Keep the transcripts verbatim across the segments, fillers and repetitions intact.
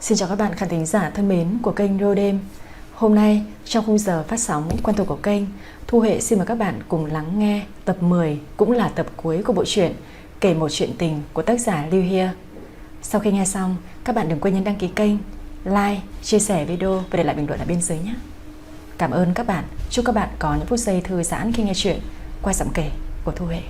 Xin chào các bạn khán thính giả thân mến của kênh Radio Đêm. Hôm nay trong khung giờ phát sóng quen thuộc của kênh, Thu Huệ xin mời các bạn cùng lắng nghe tập mười, cũng là tập cuối của bộ truyện Kể một chuyện tình của tác giả Lưu Hia. Sau khi nghe xong, các bạn đừng quên nhấn đăng ký kênh, like, chia sẻ video và để lại bình luận ở bên dưới nhé. Cảm ơn các bạn. Chúc các bạn có những phút giây thư giãn khi nghe chuyện qua giọng kể của Thu Huệ.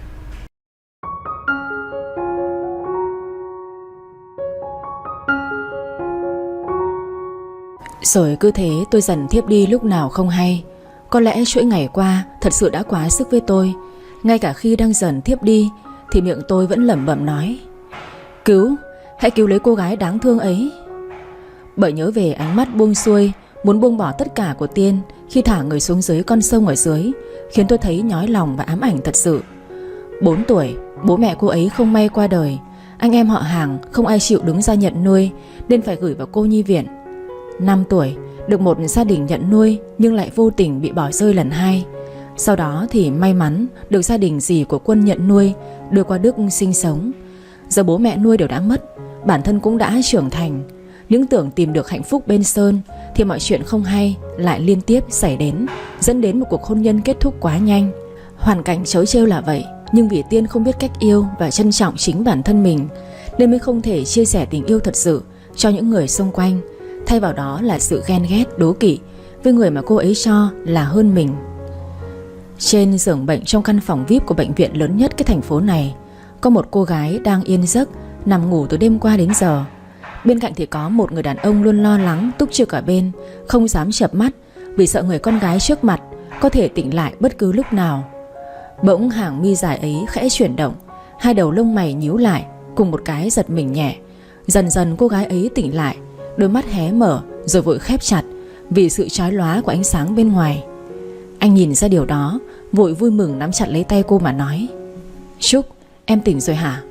Rồi cứ thế tôi dần thiếp đi lúc nào không hay. Có lẽ chuỗi ngày qua thật sự đã quá sức với tôi. Ngay cả khi đang dần thiếp đi thì miệng tôi vẫn lẩm bẩm nói: Cứu, hãy cứu lấy cô gái đáng thương ấy. Bởi nhớ về ánh mắt buông xuôi, muốn buông bỏ tất cả của Tiên khi thả người xuống dưới con sông ở dưới, khiến tôi thấy nhói lòng và ám ảnh thật sự. Bốn tuổi, bố mẹ cô ấy không may qua đời. Anh em họ hàng không ai chịu đứng ra nhận nuôi, nên phải gửi vào cô nhi viện. Năm tuổi, được một gia đình nhận nuôi nhưng lại vô tình bị bỏ rơi lần hai. Sau đó thì may mắn được gia đình dì của Quân nhận nuôi, đưa qua Đức sinh sống. Giờ bố mẹ nuôi đều đã mất, bản thân cũng đã trưởng thành. Những tưởng tìm được hạnh phúc bên Sơn thì mọi chuyện không hay lại liên tiếp xảy đến, dẫn đến một cuộc hôn nhân kết thúc quá nhanh. Hoàn cảnh trớ trêu là vậy, nhưng vì Tiên không biết cách yêu và trân trọng chính bản thân mình, nên mới không thể chia sẻ tình yêu thật sự cho những người xung quanh. Thay vào đó là sự ghen ghét, đố kỵ với người mà cô ấy cho là hơn mình. Trên giường bệnh trong căn phòng vi ai pi của bệnh viện lớn nhất cái thành phố này, có một cô gái đang yên giấc nằm ngủ từ đêm qua đến giờ. Bên cạnh thì có một người đàn ông luôn lo lắng túc trực ở bên, không dám chợp mắt vì sợ người con gái trước mặt có thể tỉnh lại bất cứ lúc nào. Bỗng hàng mi dài ấy khẽ chuyển động, hai đầu lông mày nhíu lại, cùng một cái giật mình nhẹ. Dần dần cô gái ấy tỉnh lại, đôi mắt hé mở rồi vội khép chặt vì sự chói lóa của ánh sáng bên ngoài. Anh nhìn ra điều đó, vội vui mừng nắm chặt lấy tay cô mà nói: Trúc, em tỉnh rồi hả?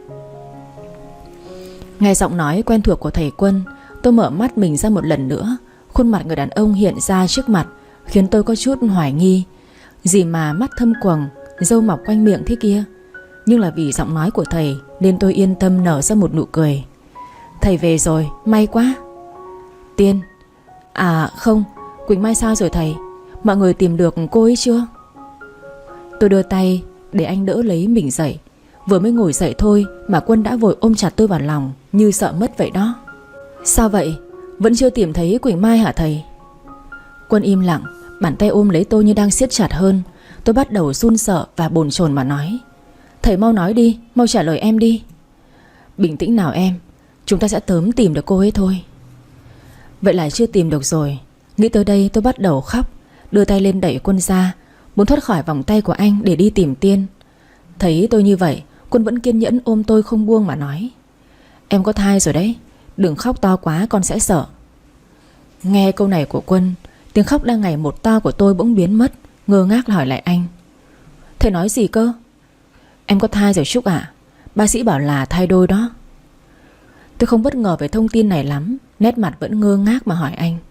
Nghe giọng nói quen thuộc của thầy Quân, tôi mở mắt mình ra một lần nữa. Khuôn mặt người đàn ông hiện ra trước mặt khiến tôi có chút hoài nghi. Gì mà mắt thâm quầng, râu mọc quanh miệng thế kia. Nhưng là vì giọng nói của thầy nên tôi yên tâm nở ra một nụ cười. Thầy về rồi, may quá. Tiên: À không, Quỳnh Mai sao rồi thầy? Mọi người tìm được cô ấy chưa? Tôi đưa tay để anh đỡ lấy mình dậy. Vừa mới ngồi dậy thôi mà Quân đã vội ôm chặt tôi vào lòng, như sợ mất vậy đó. Sao vậy? Vẫn chưa tìm thấy Quỳnh Mai hả thầy? Quân im lặng, bàn tay ôm lấy tôi như đang siết chặt hơn. Tôi bắt đầu run sợ và bồn chồn mà nói: Thầy mau nói đi, mau trả lời em đi. Bình tĩnh nào em, chúng ta sẽ sớm tìm được cô ấy thôi. Vậy là chưa tìm được rồi. Nghĩ tới đây tôi bắt đầu khóc, đưa tay lên đẩy Quân ra, muốn thoát khỏi vòng tay của anh để đi tìm Tiên. Thấy tôi như vậy, Quân vẫn kiên nhẫn ôm tôi không buông mà nói: Em có thai rồi đấy, đừng khóc to quá con sẽ sợ. Nghe câu này của Quân, tiếng khóc đang ngày một to của tôi bỗng biến mất. Ngơ ngác hỏi lại anh: Thầy nói gì cơ? Em có thai rồi Trúc ạ, bác sĩ bảo là thai đôi đó. Tôi không bất ngờ về thông tin này lắm, nét mặt vẫn ngơ ngác mà hỏi anh: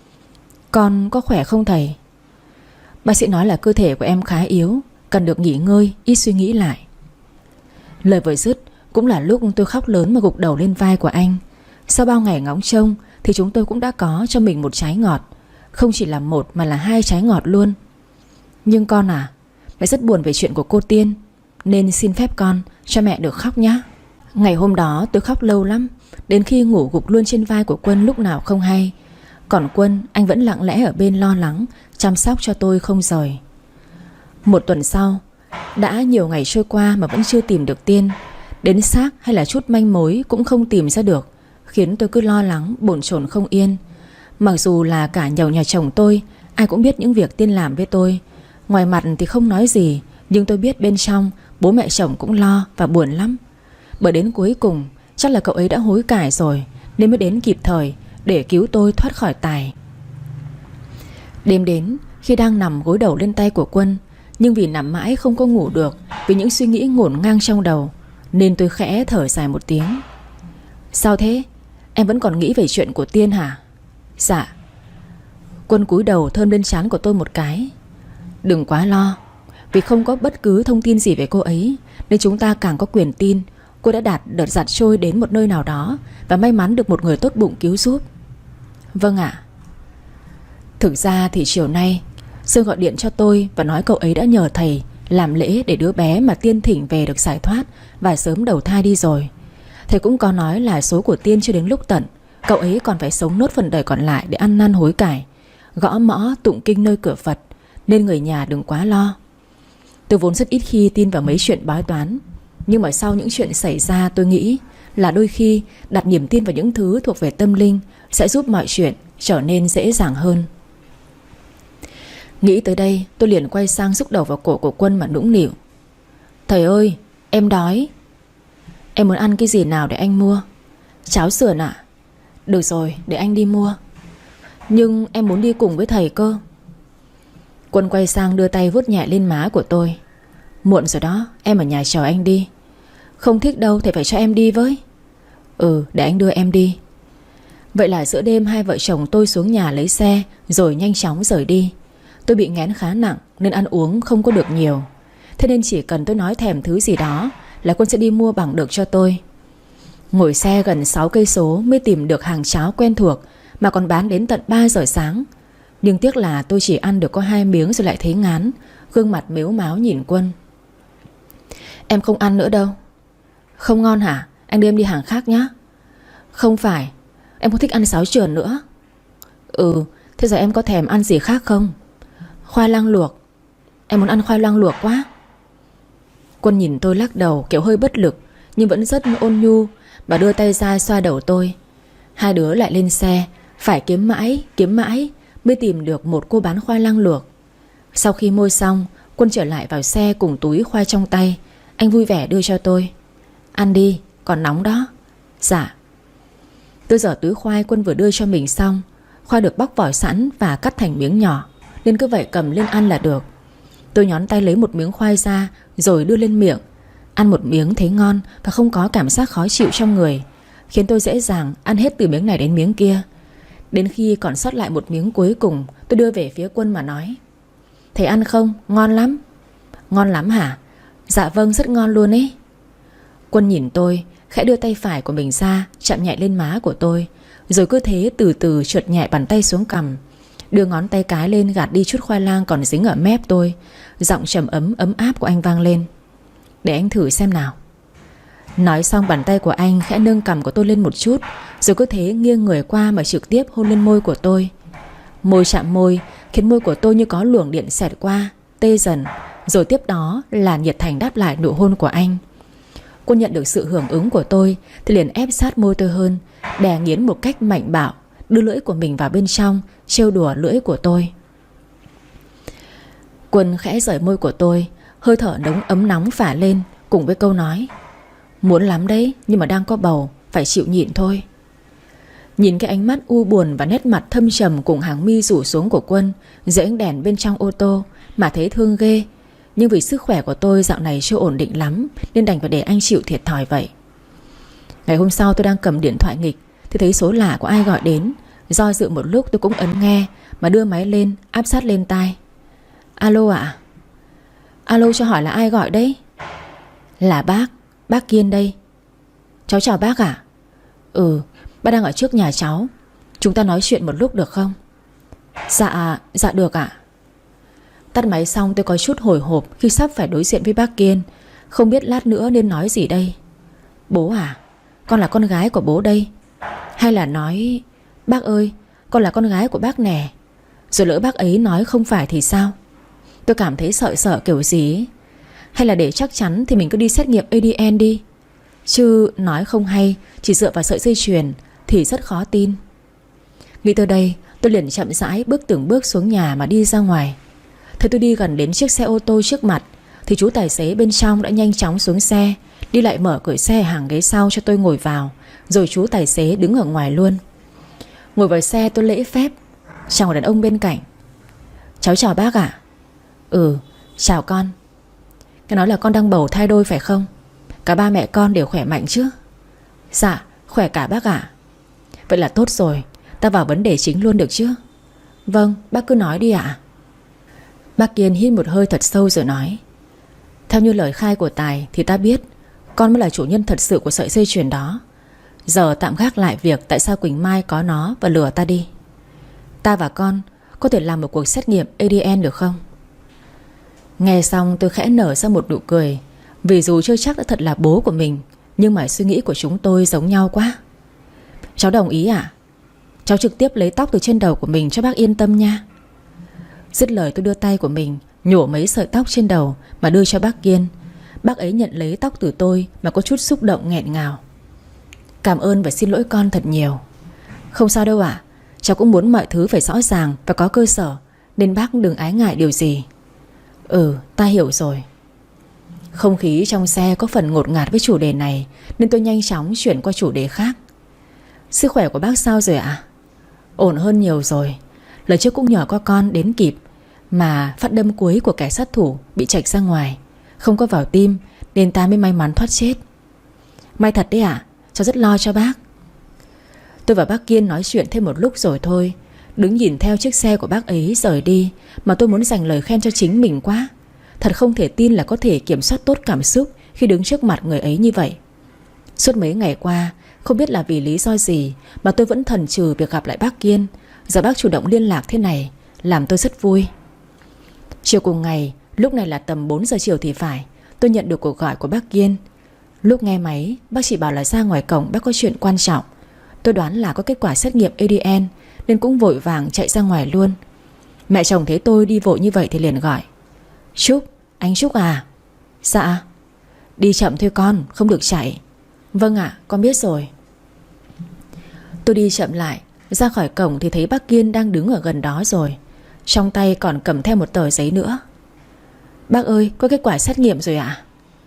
Con có khỏe không thầy? Bác sĩ nói là cơ thể của em khá yếu, cần được nghỉ ngơi, ít suy nghĩ lại. Lời vừa dứt cũng là lúc tôi khóc lớn mà gục đầu lên vai của anh. Sau bao ngày ngóng trông thì chúng tôi cũng đã có cho mình một trái ngọt. Không chỉ là một mà là hai trái ngọt luôn. Nhưng con à, mẹ rất buồn về chuyện của cô Tiên, nên xin phép con cho mẹ được khóc nhé. Ngày hôm đó tôi khóc lâu lắm, đến khi ngủ gục luôn trên vai của Quân lúc nào không hay. Còn Quân, anh vẫn lặng lẽ ở bên lo lắng, chăm sóc cho tôi không rời. Một tuần sau, đã nhiều ngày trôi qua mà vẫn chưa tìm được Tiên. Đến xác hay là chút manh mối cũng không tìm ra được, khiến tôi cứ lo lắng, bồn chồn không yên. Mặc dù là cả nhầu nhà chồng tôi, ai cũng biết những việc Tiên làm với tôi. Ngoài mặt thì không nói gì, nhưng tôi biết bên trong bố mẹ chồng cũng lo và buồn lắm. Bởi đến cuối cùng chắc là cậu ấy đã hối cải rồi, nên mới đến kịp thời để cứu tôi thoát khỏi tài. Đêm đến, khi đang nằm gối đầu lên tay của Quân, nhưng vì nằm mãi không có ngủ được, vì những suy nghĩ ngổn ngang trong đầu, nên tôi khẽ thở dài một tiếng. Sao thế? Em vẫn còn nghĩ về chuyện của Tiên hả? Dạ. Quân cúi đầu thơm lên trán của tôi một cái. Đừng quá lo, vì không có bất cứ thông tin gì về cô ấy, nên chúng ta càng có quyền tin cô đã đạt đợt giặt trôi đến một nơi nào đó và may mắn được một người tốt bụng cứu giúp. Vâng ạ. Thực ra thì chiều nay Sương gọi điện cho tôi và nói cậu ấy đã nhờ thầy làm lễ để đứa bé mà Tiên thỉnh về được giải thoát và sớm đầu thai đi rồi. Thầy cũng có nói là số của Tiên chưa đến lúc tận, cậu ấy còn phải sống nốt phần đời còn lại để ăn năn hối cải, gõ mõ tụng kinh nơi cửa Phật, nên người nhà đừng quá lo. Tôi vốn rất ít khi tin vào mấy chuyện bói toán, nhưng mà sau những chuyện xảy ra tôi nghĩ là đôi khi đặt niềm tin vào những thứ thuộc về tâm linh sẽ giúp mọi chuyện trở nên dễ dàng hơn. Nghĩ tới đây tôi liền quay sang xúc đầu vào cổ của Quân mà nũng nịu. Thầy ơi, em đói. Em muốn ăn cái gì nào để anh mua? Cháo sườn ạ. Được rồi, để anh đi mua. Nhưng em muốn đi cùng với thầy cơ. Quân quay sang đưa tay vuốt nhẹ lên má của tôi. Muộn rồi đó, em ở nhà chờ anh đi. Không thích đâu, thầy phải cho em đi với. Ừ, để anh đưa em đi. Vậy là giữa đêm hai vợ chồng tôi xuống nhà lấy xe rồi nhanh chóng rời đi. Tôi bị nghén khá nặng nên ăn uống không có được nhiều. Thế nên chỉ cần tôi nói thèm thứ gì đó là Quân sẽ đi mua bằng được cho tôi. Ngồi xe gần sáu cây số mới tìm được hàng cháo quen thuộc mà còn bán đến tận ba giờ sáng. Nhưng tiếc là tôi chỉ ăn được có hai miếng rồi lại thấy ngán, gương mặt mếu máo nhìn Quân. Em không ăn nữa đâu. Không ngon hả? Anh đưa em đi hàng khác nhé. Không phải, em không thích ăn sáo trườn nữa. Ừ, thế giờ em có thèm ăn gì khác không? Khoai lang luộc. Em muốn ăn khoai lang luộc quá. Quân nhìn tôi lắc đầu kiểu hơi bất lực, nhưng vẫn rất ôn nhu và đưa tay ra xoa đầu tôi. Hai đứa lại lên xe, phải kiếm mãi, kiếm mãi mới tìm được một cô bán khoai lang luộc. Sau khi mua xong, Quân trở lại vào xe cùng túi khoai trong tay. Anh vui vẻ đưa cho tôi. Ăn đi, còn nóng đó. Dạ. Tôi giở túi khoai Quân vừa đưa cho mình xong. Khoai được bóc vỏ sẵn và cắt thành miếng nhỏ, nên cứ vậy cầm lên ăn là được. Tôi nhón tay lấy một miếng khoai ra rồi đưa lên miệng. Ăn một miếng thấy ngon và không có cảm giác khó chịu trong người, khiến tôi dễ dàng ăn hết từ miếng này đến miếng kia. Đến khi còn sót lại một miếng cuối cùng, tôi đưa về phía Quân mà nói. Thầy ăn không? Ngon lắm. Ngon lắm hả? Dạ vâng, rất ngon luôn ấy. Quân nhìn tôi, khẽ đưa tay phải của mình ra, chạm nhẹ lên má của tôi, rồi cứ thế từ từ trượt nhẹ bàn tay xuống cằm, đưa ngón tay cái lên gạt đi chút khoai lang còn dính ở mép tôi. Giọng trầm ấm ấm áp của anh vang lên. Để anh thử xem nào. Nói xong bàn tay của anh khẽ nâng cằm của tôi lên một chút, rồi cứ thế nghiêng người qua mà trực tiếp hôn lên môi của tôi. Môi chạm môi khiến môi của tôi như có luồng điện xẹt qua, tê dần, rồi tiếp đó là nhiệt thành đáp lại nụ hôn của anh. Quân nhận được sự hưởng ứng của tôi thì liền ép sát môi tôi hơn, đè nghiến một cách mạnh bạo, đưa lưỡi của mình vào bên trong, trêu đùa lưỡi của tôi. Quân khẽ rời môi của tôi, hơi thở nóng ấm nóng phả lên, cùng với câu nói. Muốn lắm đấy, nhưng mà đang có bầu, phải chịu nhịn thôi. Nhìn cái ánh mắt u buồn và nét mặt thâm trầm cùng hàng mi rủ xuống của Quân dưới ánh đèn bên trong ô tô mà thấy thương ghê. Nhưng vì sức khỏe của tôi dạo này chưa ổn định lắm, nên đành phải để anh chịu thiệt thòi vậy. Ngày hôm sau tôi đang cầm điện thoại nghịch thì thấy số lạ của ai gọi đến. Do dự một lúc tôi cũng ấn nghe mà đưa máy lên, áp sát lên tai. Alo ạ? Alo, cho hỏi là ai gọi đấy? Là bác, bác Kiên đây. Cháu chào bác ạ. Ừ, bác đang ở trước nhà cháu, chúng ta nói chuyện một lúc được không? Dạ, dạ được ạ. Tắt máy xong tôi có chút hồi hộp khi sắp phải đối diện với bác Kiên, không biết lát nữa nên nói gì đây. Bố à? Con là con gái của bố đây. Hay là nói bác ơi, con là con gái của bác nè. Rồi lỡ bác ấy nói không phải thì sao? Tôi cảm thấy sợ sợ kiểu gì. Hay là để chắc chắn thì mình cứ đi xét nghiệm a đê en đi, chứ nói không hay chỉ dựa vào sợi dây chuyền thì rất khó tin. Nghĩ tới đây tôi liền chậm rãi bước từng bước xuống nhà mà đi ra ngoài. Thấy tôi đi gần đến chiếc xe ô tô trước mặt thì chú tài xế bên trong đã nhanh chóng xuống xe, đi lại mở cửa xe hàng ghế sau cho tôi ngồi vào. Rồi chú tài xế đứng ở ngoài luôn. Ngồi vào xe tôi lễ phép chào người đàn ông bên cạnh. Cháu chào bác ạ. Ừ, chào con. Cái nói là con đang bầu thai đôi phải không? Cả ba mẹ con đều khỏe mạnh chứ? Dạ, khỏe cả bác ạ. Vậy là tốt rồi, ta vào vấn đề chính luôn được chứ? Vâng, bác cứ nói đi ạ. Bác Kiên hít một hơi thật sâu rồi nói. Theo như lời khai của Tài thì ta biết Con mới là chủ nhân thật sự của sợi dây chuyền đó. Giờ tạm gác lại việc tại sao Quỳnh Mai có nó và lừa ta đi. Ta và con có thể làm một cuộc xét nghiệm a đê en được không? Nghe xong tôi khẽ nở ra một nụ cười. Vì dù chưa chắc đã thật là bố của mình, nhưng mà suy nghĩ của chúng tôi giống nhau quá. Cháu đồng ý ạ? Cháu trực tiếp lấy tóc từ trên đầu của mình cho bác yên tâm nha. Dứt lời tôi đưa tay của mình nhổ mấy sợi tóc trên đầu mà đưa cho bác Kiên. Bác ấy nhận lấy tóc từ tôi mà có chút xúc động nghẹn ngào. Cảm ơn và xin lỗi con thật nhiều. Không sao đâu ạ. Cháu cũng muốn mọi thứ phải rõ ràng và có cơ sở, nên bác đừng ái ngại điều gì. Ừ, ta hiểu rồi. Không khí trong xe có phần ngột ngạt với chủ đề này, nên tôi nhanh chóng chuyển qua chủ đề khác. Sức khỏe của bác sao rồi ạ? Ổn hơn nhiều rồi. Lần trước cũng nhờ có con đến kịp, mà phát đâm cuối của kẻ sát thủ bị chạch ra ngoài, không có vào tim, nên ta mới may mắn thoát chết. May thật đấy ạ. Cháu rất lo cho bác. Tôi và bác Kiên nói chuyện thêm một lúc rồi thôi. Đứng nhìn theo chiếc xe của bác ấy rời đi mà tôi muốn dành lời khen cho chính mình quá. Thật không thể tin là có thể kiểm soát tốt cảm xúc khi đứng trước mặt người ấy như vậy. Suốt mấy ngày qua, không biết là vì lý do gì mà tôi vẫn thần trừ việc gặp lại bác Kiên. Giờ bác chủ động liên lạc thế này làm tôi rất vui. Chiều cùng ngày, lúc này là tầm bốn giờ chiều thì phải, tôi nhận được cuộc gọi của bác Kiên. Lúc nghe máy, bác chỉ bảo là ra ngoài cổng bác có chuyện quan trọng. Tôi đoán là có kết quả xét nghiệm a đê en, nên cũng vội vàng chạy ra ngoài luôn. Mẹ chồng thấy tôi đi vội như vậy thì liền gọi. Trúc, anh Trúc à? Dạ. Đi chậm thôi con, không được chạy. Vâng ạ, con biết rồi. Tôi đi chậm lại, ra khỏi cổng thì thấy bác Kiên đang đứng ở gần đó rồi. Trong tay còn cầm theo một tờ giấy nữa. Bác ơi, có kết quả xét nghiệm rồi ạ?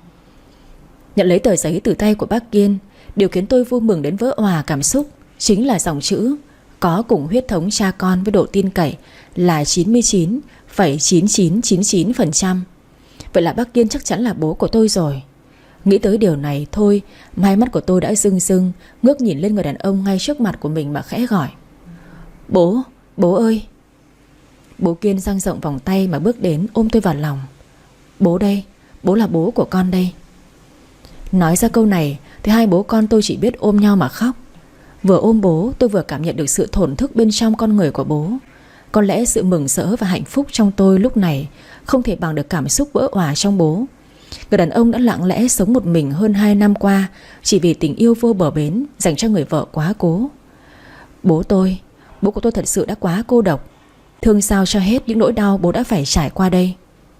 Nhận lấy tờ giấy từ tay của bác Kiên, điều khiến tôi vui mừng đến vỡ òa cảm xúc chính là dòng chữ có cùng huyết thống cha con với độ tin cậy là chín mươi chín phẩy chín chín chín chín phần trăm. Vậy là bác Kiên chắc chắn là bố của tôi rồi. Nghĩ tới điều này thôi, hai mắt của tôi đã rưng rưng, ngước nhìn lên người đàn ông ngay trước mặt của mình mà khẽ gọi. Bố, bố ơi. Bố Kiên dang rộng vòng tay mà bước đến ôm tôi vào lòng. Bố đây, bố là bố của con đây. Nói ra câu này thì hai bố con tôi chỉ biết ôm nhau mà khóc. Vừa ôm bố, tôi vừa cảm nhận được sự thổn thức bên trong con người của bố. Có lẽ sự mừng rỡ và hạnh phúc trong tôi lúc này không thể bằng được cảm xúc vỡ òa trong bố. Người đàn ông đã lặng lẽ sống một mình hơn hai năm qua chỉ vì tình yêu vô bờ bến dành cho người vợ quá cố. Bố tôi, bố của tôi thật sự đã quá cô độc. Thương sao cho hết những nỗi đau bố đã phải trải qua đây.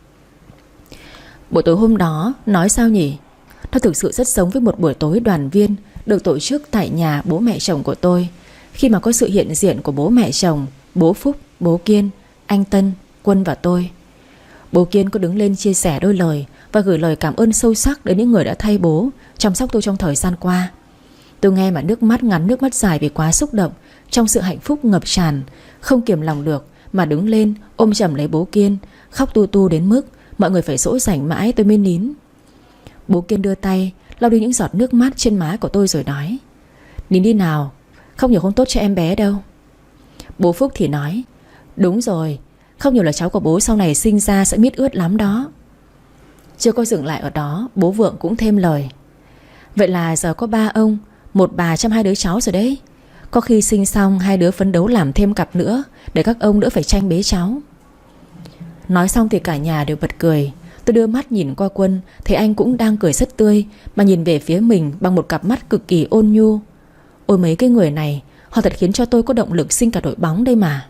Buổi tối hôm đó, nói sao nhỉ? Nó thực sự rất giống với một buổi tối đoàn viên được tổ chức tại nhà bố mẹ chồng của tôi, khi mà có sự hiện diện của bố mẹ chồng, bố Phúc, bố Kiên, anh Tân, Quân và tôi. Bố Kiên có đứng lên chia sẻ đôi lời và gửi lời cảm ơn sâu sắc đến những người đã thay bố chăm sóc tôi trong thời gian qua. Tôi nghe mà nước mắt ngắn nước mắt dài vì quá xúc động, trong sự hạnh phúc ngập tràn, không kiềm lòng được mà đứng lên ôm chầm lấy bố Kiên, khóc tu tu đến mức mọi người phải dỗ dành mãi tôi mới nín. Bố Kiên đưa tay lau đi những giọt nước mắt trên má của tôi rồi nói. Nín đi nào, không nhiều không tốt cho em bé đâu. Bố Phúc thì nói. Đúng rồi, không nhiều là cháu của bố sau này sinh ra sẽ miết ướt lắm đó. Chưa có dừng lại ở đó, bố Vượng cũng thêm lời. Vậy là giờ có ba ông, một bà chăm hai đứa cháu rồi đấy. Có khi sinh xong hai đứa phấn đấu làm thêm cặp nữa, để các ông đỡ phải tranh bế cháu. Nói xong thì cả nhà đều bật cười. Tôi đưa mắt nhìn qua Quân, thấy anh cũng đang cười rất tươi, mà nhìn về phía mình bằng một cặp mắt cực kỳ ôn nhu. Ôi mấy cái người này, họ thật khiến cho tôi có động lực sinh cả đội bóng đây mà.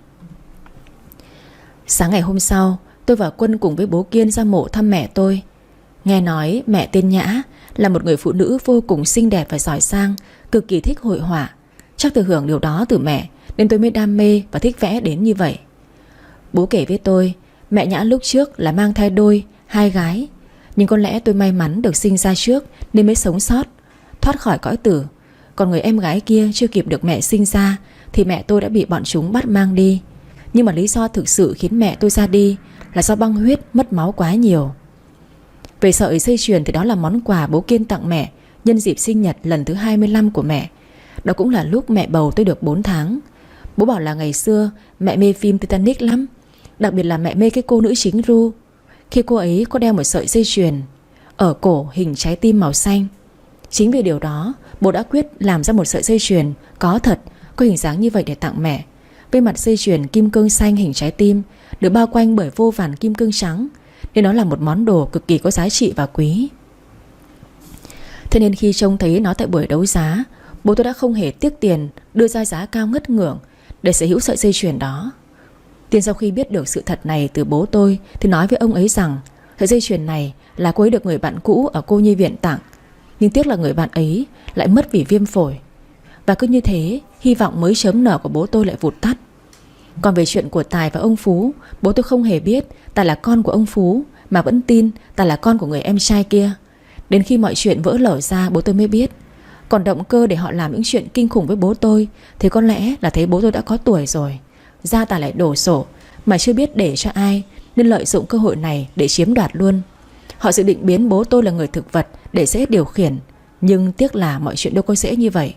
Sáng ngày hôm sau, tôi và Quân cùng với bố Kiên ra mộ thăm mẹ tôi. Nghe nói mẹ tên Nhã là một người phụ nữ vô cùng xinh đẹp và giỏi giang, cực kỳ thích hội họa. Chắc từ hưởng điều đó từ mẹ nên tôi mới đam mê và thích vẽ đến như vậy. Bố kể với tôi, mẹ Nhã lúc trước là mang thai đôi, hai gái. Nhưng có lẽ tôi may mắn được sinh ra trước nên mới sống sót, thoát khỏi cõi tử. Còn người em gái kia chưa kịp được mẹ sinh ra thì mẹ tôi đã bị bọn chúng bắt mang đi. Nhưng mà lý do thực sự khiến mẹ tôi ra đi là do băng huyết mất máu quá nhiều. Về sợi dây chuyền thì đó là món quà bố Kiên tặng mẹ nhân dịp sinh nhật lần thứ hai mươi lăm của mẹ. Đó cũng là lúc mẹ bầu tôi được bốn tháng. Bố bảo là ngày xưa mẹ mê phim Titanic lắm, đặc biệt là mẹ mê cái cô nữ chính Ru, khi cô ấy có đeo một sợi dây chuyền ở cổ hình trái tim màu xanh. Chính vì điều đó bố đã quyết làm ra một sợi dây chuyền có thật, có hình dáng như vậy để tặng mẹ. Bên mặt dây chuyền kim cương xanh hình trái tim, được bao quanh bởi vô vàn kim cương trắng, nên nó là một món đồ cực kỳ có giá trị và quý. Thế nên khi trông thấy nó tại buổi đấu giá, bố tôi đã không hề tiếc tiền đưa ra giá cao ngất ngưỡng để sở hữu sợi dây chuyền đó. Tiên sau khi biết được sự thật này từ bố tôi thì nói với ông ấy rằng sợi dây chuyền này là cô ấy được người bạn cũ ở cô nhi viện tặng, nhưng tiếc là người bạn ấy lại mất vì viêm phổi. Và cứ như thế, hy vọng mới chớm nở của bố tôi lại vụt tắt. Còn về chuyện của Tài và ông Phú, bố tôi không hề biết Tài là con của ông Phú, mà vẫn tin Tài là con của người em trai kia. Đến khi mọi chuyện vỡ lở ra, bố tôi mới biết. Còn động cơ để họ làm những chuyện kinh khủng với bố tôi thì có lẽ là thấy bố tôi đã có tuổi rồi, gia tài lại đổ sổ mà chưa biết để cho ai, nên lợi dụng cơ hội này để chiếm đoạt luôn. Họ dự định biến bố tôi là người thực vật để dễ điều khiển, nhưng tiếc là mọi chuyện đâu có dễ như vậy.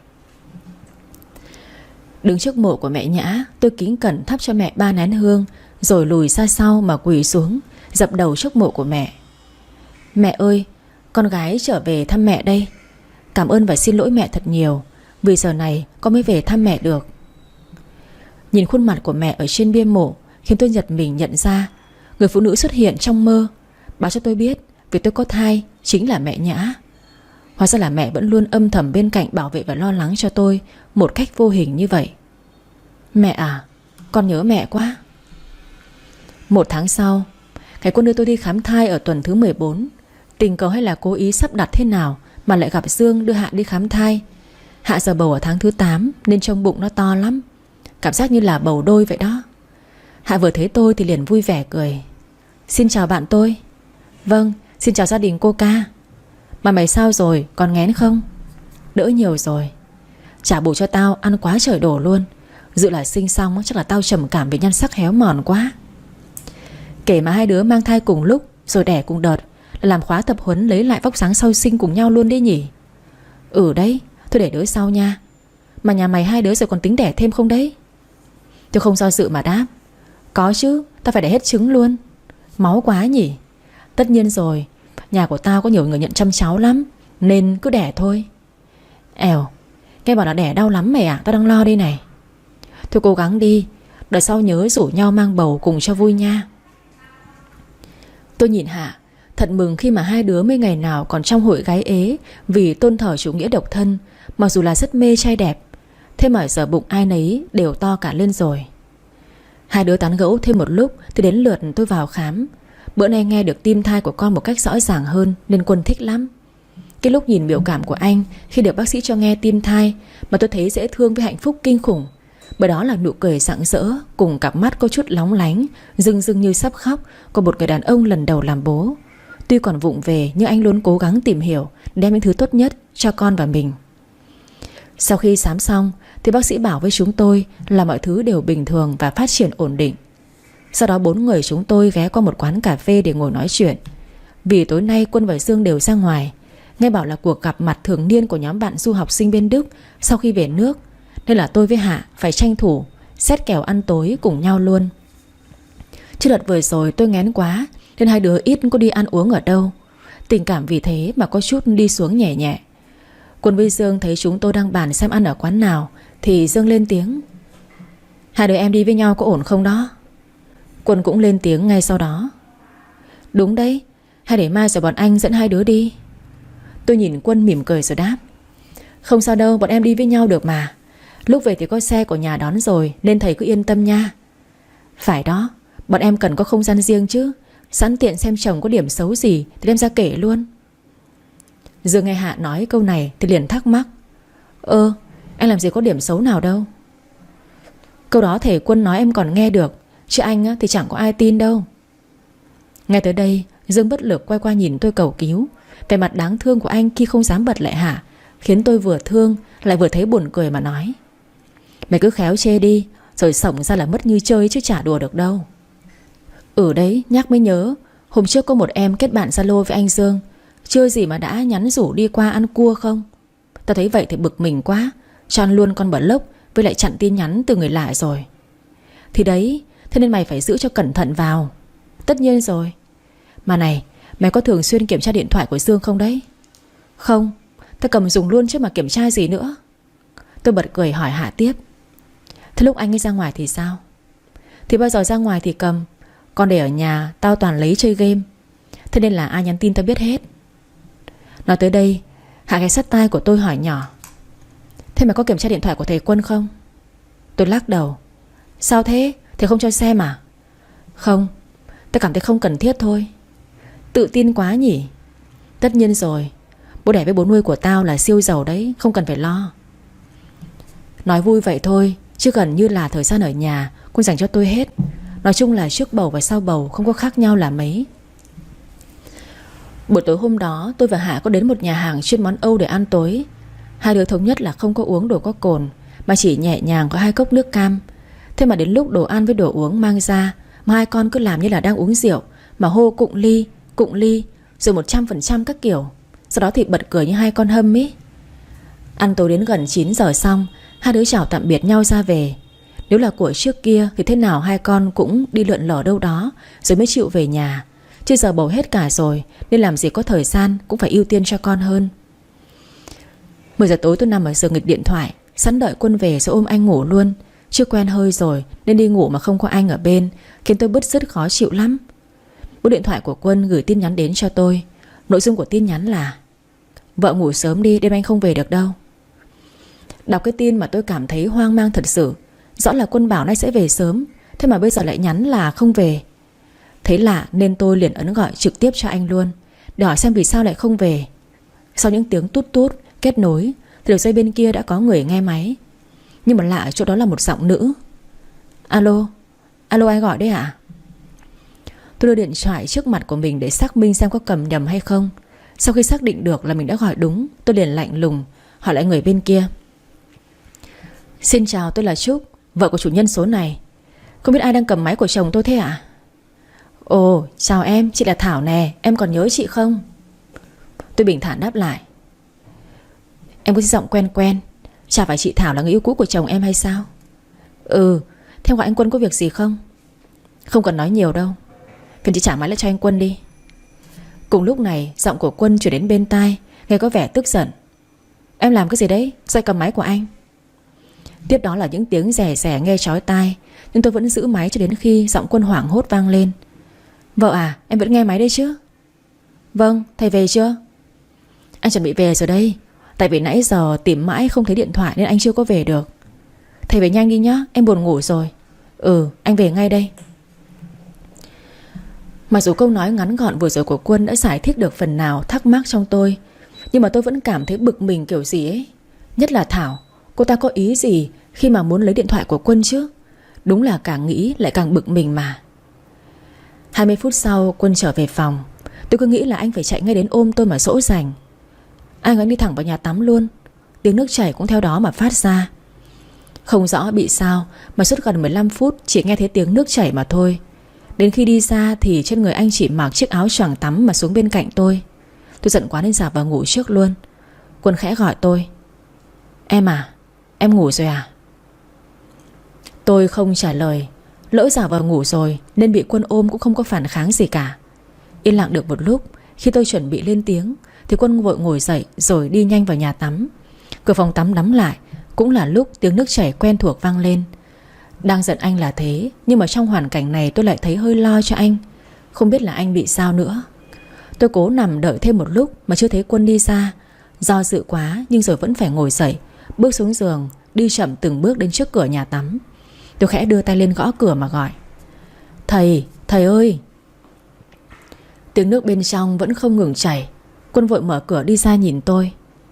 Đứng trước mộ của mẹ Nhã, tôi kính cẩn thắp cho mẹ ba nén hương, rồi lùi ra sau mà quỳ xuống dập đầu trước mộ của mẹ. Mẹ ơi, con gái trở về thăm mẹ đây. Cảm ơn và xin lỗi mẹ thật nhiều, vì giờ này con mới về thăm mẹ được. Nhìn khuôn mặt của mẹ ở trên bia mộ khiến tôi giật mình nhận ra người phụ nữ xuất hiện trong mơ báo cho tôi biết việc tôi có thai chính là mẹ Nhã. Hóa ra là mẹ vẫn luôn âm thầm bên cạnh bảo vệ và lo lắng cho tôi một cách vô hình như vậy. Mẹ à, con nhớ mẹ quá. Một tháng sau, ngày Quân đưa tôi đi khám thai ở tuần thứ mười bốn. Tình cờ hay là cố ý sắp đặt thế nào mà lại gặp Dương đưa Hạ đi khám thai. Hạ giờ bầu ở tháng thứ tám nên trong bụng nó to lắm, cảm giác như là bầu đôi vậy đó. Hạ vừa thấy tôi thì liền vui vẻ cười. Xin chào bạn tôi. Vâng, xin chào gia đình cô ca. Mà mày sao rồi, còn nghén không? Đỡ nhiều rồi. Trả bù cho tao, ăn quá trời đổ luôn. Dự là sinh xong chắc là tao trầm cảm vì nhan sắc héo mòn quá. Kể mà hai đứa mang thai cùng lúc rồi đẻ cùng đợt là làm khóa tập huấn lấy lại vóc dáng sau sinh cùng nhau luôn đấy nhỉ? Ừ đấy, thôi để đứa sau nha. Mà nhà mày hai đứa rồi còn tính đẻ thêm không đấy? Tôi không do dự mà đáp. Có chứ, tao phải đẻ hết trứng luôn. Máu quá nhỉ? Tất nhiên rồi, nhà của tao có nhiều người nhận chăm cháu lắm, nên cứ đẻ thôi. Èo, nghe bảo là đẻ đau lắm mày à, tao đang lo đây này. Thôi cố gắng đi, đợt sau nhớ rủ nhau mang bầu cùng cho vui nha. Tôi nhìn Hạ, thật mừng khi mà hai đứa mấy ngày nào còn trong hội gái ế vì tôn thờ chủ nghĩa độc thân, mặc dù là rất mê trai đẹp. Thế mà giờ bụng ai nấy đều to cả lên rồi. Hai đứa tán gẫu thêm một lúc thì đến lượt tôi vào khám. Bữa nay nghe được tim thai của con một cách rõ ràng hơn nên Quân thích lắm. Cái lúc nhìn biểu cảm của anh khi được bác sĩ cho nghe tim thai mà tôi thấy dễ thương với hạnh phúc kinh khủng. Bởi đó là nụ cười rạng rỡ cùng cặp mắt có chút lóng lánh, rưng rưng như sắp khóc của một người đàn ông lần đầu làm bố. Tuy còn vụng về nhưng anh luôn cố gắng tìm hiểu, đem những thứ tốt nhất cho con và mình. Sau khi khám xong thì bác sĩ bảo với chúng tôi là mọi thứ đều bình thường và phát triển ổn định. Sau đó bốn người chúng tôi ghé qua một quán cà phê để ngồi nói chuyện. Vì tối nay Quân và Dương đều ra ngoài, nghe bảo là cuộc gặp mặt thường niên của nhóm bạn du học sinh bên Đức sau khi về nước, nên là tôi với Hạ phải tranh thủ xét kèo ăn tối cùng nhau luôn. Chứ đợt vừa rồi tôi nghén quá nên hai đứa ít có đi ăn uống ở đâu. Tình cảm vì thế mà có chút đi xuống nhẹ nhẹ. Quân với Dương thấy chúng tôi đang bàn xem ăn ở quán nào thì Dương lên tiếng. Hai đứa em đi với nhau có ổn không đó? Quân cũng lên tiếng ngay sau đó. Đúng đấy, hay để mai rồi bọn anh dẫn hai đứa đi. Tôi nhìn Quân mỉm cười rồi đáp. Không sao đâu, bọn em đi với nhau được mà. Lúc về thì có xe của nhà đón rồi, nên thầy cứ yên tâm nha. Phải đó, bọn em cần có không gian riêng chứ. Sẵn tiện xem chồng có điểm xấu gì thì đem ra kể luôn. Dương nghe Hạ nói câu này thì liền thắc mắc. Ơ, anh làm gì có điểm xấu nào đâu. Câu đó thầy Quân nói em còn nghe được, chứ anh thì chẳng có ai tin đâu. Nghe tới đây Dương bất lực quay qua nhìn tôi cầu cứu. Vẻ mặt đáng thương của anh khi không dám bật lại Hạ khiến tôi vừa thương lại vừa thấy buồn cười mà nói. Mày cứ khéo chê đi, rồi sổng ra là mất như chơi chứ chả đùa được đâu. Ừ đấy, nhắc mới nhớ, hôm trước có một em kết bạn Zalo với anh Dương, chưa gì mà đã nhắn rủ đi qua ăn cua không. Tao thấy vậy thì bực mình quá, cho ăn luôn con block với lại chặn tin nhắn từ người lạ rồi. Thì đấy, thế nên mày phải giữ cho cẩn thận vào. Tất nhiên rồi. Mà này, mày có thường xuyên kiểm tra điện thoại của Dương không đấy? Không, Tôi cầm dùng luôn chứ mà kiểm tra gì nữa. Tôi bật cười hỏi Hạ tiếp. Thế lúc anh ấy ra ngoài thì sao? Thì bao giờ ra ngoài thì cầm, còn để ở nhà tao toàn lấy chơi game. Thế nên là ai nhắn tin tao biết hết. Nói tới đây, Hạ ghé sát tai của tôi hỏi nhỏ. Thế mà có kiểm tra điện thoại của thầy Quân không? Tôi lắc đầu. Sao thế? Thầy không cho xem à? Không, tôi cảm thấy không cần thiết thôi. Tự tin quá nhỉ? Tất nhiên rồi, bố đẻ với bố nuôi của tao là siêu giàu đấy, không cần phải lo. Nói vui vậy thôi, chứ gần như là thời gian ở nhà Quân dành cho tôi hết. Nói chung là trước bầu và sau bầu không có khác nhau là mấy. Buổi tối hôm đó tôi và Hạ có đến một nhà hàng chuyên món Âu để ăn tối. Hai đứa thống nhất là không có uống đồ có cồn, mà chỉ nhẹ nhàng có hai cốc nước cam. Thế mà đến lúc đồ ăn với đồ uống mang ra, mà hai con cứ làm như là đang uống rượu, mà hô cụng ly, cụng ly, rồi một trăm phần trăm các kiểu. Sau đó thì bật cười như hai con hâm ý. Ăn tối đến gần chín giờ xong, hai đứa chào tạm biệt nhau ra về. Nếu là của trước kia thì thế nào hai con cũng đi lượn lờ đâu đó rồi mới chịu về nhà. Chứ giờ bầu hết cả rồi, nên làm gì có thời gian, cũng phải ưu tiên cho con hơn. Mười giờ tối tôi nằm ở giường nghịch điện thoại, sẵn đợi Quân về rồi ôm anh ngủ luôn. Chưa quen hơi rồi nên đi ngủ mà không có anh ở bên, khiến tôi bứt rứt khó chịu lắm. Bút điện thoại của Quân gửi tin nhắn đến cho tôi. Nội dung của tin nhắn là: vợ ngủ sớm đi, đêm anh không về được đâu. Đọc cái tin mà tôi cảm thấy hoang mang thật sự. Rõ là Quân bảo nay sẽ về sớm, thế mà bây giờ lại nhắn là không về. Thấy lạ nên tôi liền ấn gọi trực tiếp cho anh luôn, để hỏi xem vì sao lại không về. Sau những tiếng tút tút kết nối thì đầu dây bên kia đã có người nghe máy. Nhưng mà lạ ở chỗ đó là một giọng nữ. Alo, alo ai gọi đấy ạ? Tôi đưa điện thoại trước mặt của mình để xác minh xem có cầm nhầm hay không. Sau khi xác định được là mình đã gọi đúng, tôi liền lạnh lùng hỏi lại người bên kia. Xin chào, tôi là Trúc, vợ của chủ nhân số này. Không biết ai đang cầm máy của chồng tôi thế ạ? Ồ, chào em, chị là Thảo nè, em còn nhớ chị không? Tôi bình thản đáp lại. Em có giọng quen quen, chả phải chị Thảo là người yêu cũ của chồng em hay sao? Ừ, theo gọi anh Quân có việc gì không? Không cần nói nhiều đâu, phiền chị trả máy lại cho anh Quân đi. Cùng lúc này giọng của Quân chuyển đến bên tai, nghe có vẻ tức giận. Em làm cái gì đấy, sao cầm máy của anh? Tiếp đó là những tiếng rè rè nghe chói tai, nhưng tôi vẫn giữ máy cho đến khi giọng Quân hoảng hốt vang lên. Vợ à, em vẫn nghe máy đấy chứ? Vâng, thầy về chưa? Anh chuẩn bị về rồi đây. Tại vì nãy giờ tìm mãi không thấy điện thoại nên anh chưa có về được. Thầy về nhanh đi nhá, em buồn ngủ rồi. Ừ, anh về ngay đây. Mặc dù câu nói ngắn gọn vừa rồi của Quân đã giải thích được phần nào thắc mắc trong tôi, nhưng mà tôi vẫn cảm thấy bực mình kiểu gì ấy. Nhất là Thảo, cô ta có ý gì khi mà muốn lấy điện thoại của Quân chứ? Đúng là càng nghĩ lại càng bực mình mà. Hai mươi phút sau Quân trở về phòng. Tôi cứ nghĩ là anh phải chạy ngay đến ôm tôi mà dỗ dành. Anh ấy đi thẳng vào nhà tắm luôn. Tiếng nước chảy cũng theo đó mà phát ra. Không rõ bị sao mà suốt gần mười lăm phút chỉ nghe thấy tiếng nước chảy mà thôi. Đến khi đi ra thì trên người anh chỉ mặc chiếc áo choàng tắm mà xuống bên cạnh tôi. Tôi giận quá nên giả vờ ngủ trước luôn. Quân khẽ gọi tôi. Em à, em ngủ rồi à? Tôi không trả lời. Lỡ giả vờ ngủ rồi nên bị Quân ôm cũng không có phản kháng gì cả. Yên lặng được một lúc, khi tôi chuẩn bị lên tiếng thì Quân vội ngồi dậy rồi đi nhanh vào nhà tắm. Cửa phòng tắm đóng lại, cũng là lúc tiếng nước chảy quen thuộc vang lên. Đang giận anh là thế, nhưng mà trong hoàn cảnh này tôi lại thấy hơi lo cho anh. Không biết là anh bị sao nữa. Tôi cố nằm đợi thêm một lúc mà chưa thấy Quân đi ra. Do dự quá nhưng rồi vẫn phải ngồi dậy, bước xuống giường, đi chậm từng bước đến trước cửa nhà tắm. Tôi khẽ đưa tay lên gõ cửa mà gọi. Thầy, thầy ơi. Tiếng nước bên trong vẫn không ngừng chảy. Quân vội mở cửa đi ra nhìn tôi.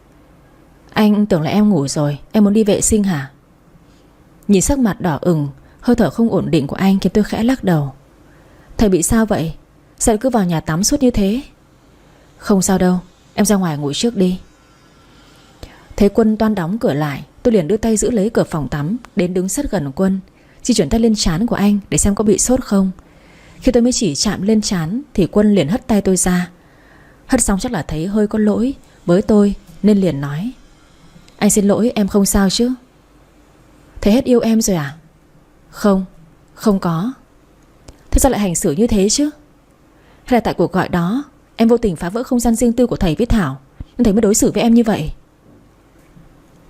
Anh tưởng là em ngủ rồi, em muốn đi vệ sinh hả? Nhìn sắc mặt đỏ ửng, hơi thở không ổn định của anh khiến tôi khẽ lắc đầu. Thầy bị sao vậy? Sao cứ vào nhà tắm suốt như thế? Không sao đâu, em ra ngoài ngủ trước đi. Thấy Quân toan đóng cửa lại, tôi liền đưa tay giữ lấy cửa phòng tắm, đến đứng sát gần Quân, di chuyển tay lên trán của anh để xem có bị sốt không. Khi tôi mới chỉ chạm lên trán thì Quân liền hất tay tôi ra. Hất xong chắc là thấy hơi có lỗi với tôi nên liền nói. Anh xin lỗi, em không sao chứ? Thầy hết yêu em rồi à? Không, không có. Thế sao lại hành xử như thế chứ? Hay là tại cuộc gọi đó em vô tình phá vỡ không gian riêng tư của thầy với Thảo nên thầy mới đối xử với em như vậy?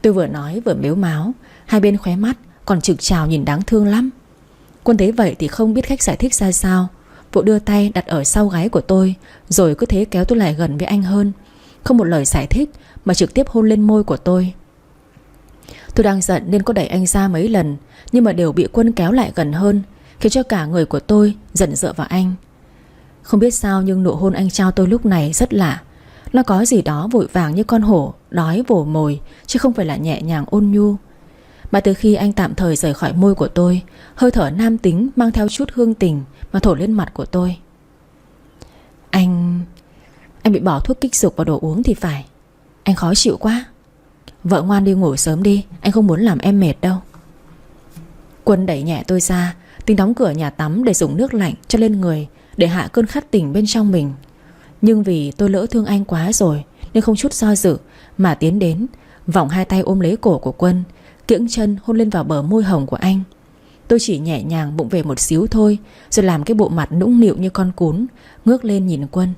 Tôi vừa nói vừa mếu máo, hai bên khóe mắt còn trực trào nhìn đáng thương lắm. Quân thấy vậy thì không biết cách giải thích ra sao, vội đưa tay đặt ở sau gáy của tôi, rồi cứ thế kéo tôi lại gần với anh hơn. Không một lời giải thích mà trực tiếp hôn lên môi của tôi. Tôi đang giận nên có đẩy anh ra mấy lần, nhưng mà đều bị Quân kéo lại gần hơn, khiến cho cả người của tôi dần dựa vào anh. Không biết sao nhưng nụ hôn anh trao tôi lúc này rất lạ. Nó có gì đó vội vàng như con hổ đói vồ mồi, chứ không phải là nhẹ nhàng ôn nhu. Mà từ khi anh tạm thời rời khỏi môi của tôi, hơi thở nam tính mang theo chút hương tình mà thổi lên mặt của tôi. Anh... Anh bị bỏ thuốc kích dục vào đồ uống thì phải. Anh khó chịu quá. Vợ ngoan đi ngủ sớm đi, anh không muốn làm em mệt đâu. Quân đẩy nhẹ tôi ra, tính đóng cửa nhà tắm để dùng nước lạnh cho lên người, để hạ cơn khát tình bên trong mình. Nhưng vì tôi lỡ thương anh quá rồi, nên không chút do dự mà tiến đến, vòng hai tay ôm lấy cổ của Quân, kiễng chân hôn lên vào bờ môi hồng của anh. Tôi chỉ nhẹ nhàng bụng về một xíu thôi, rồi làm cái bộ mặt nũng nịu như con cún, ngước lên nhìn Quân.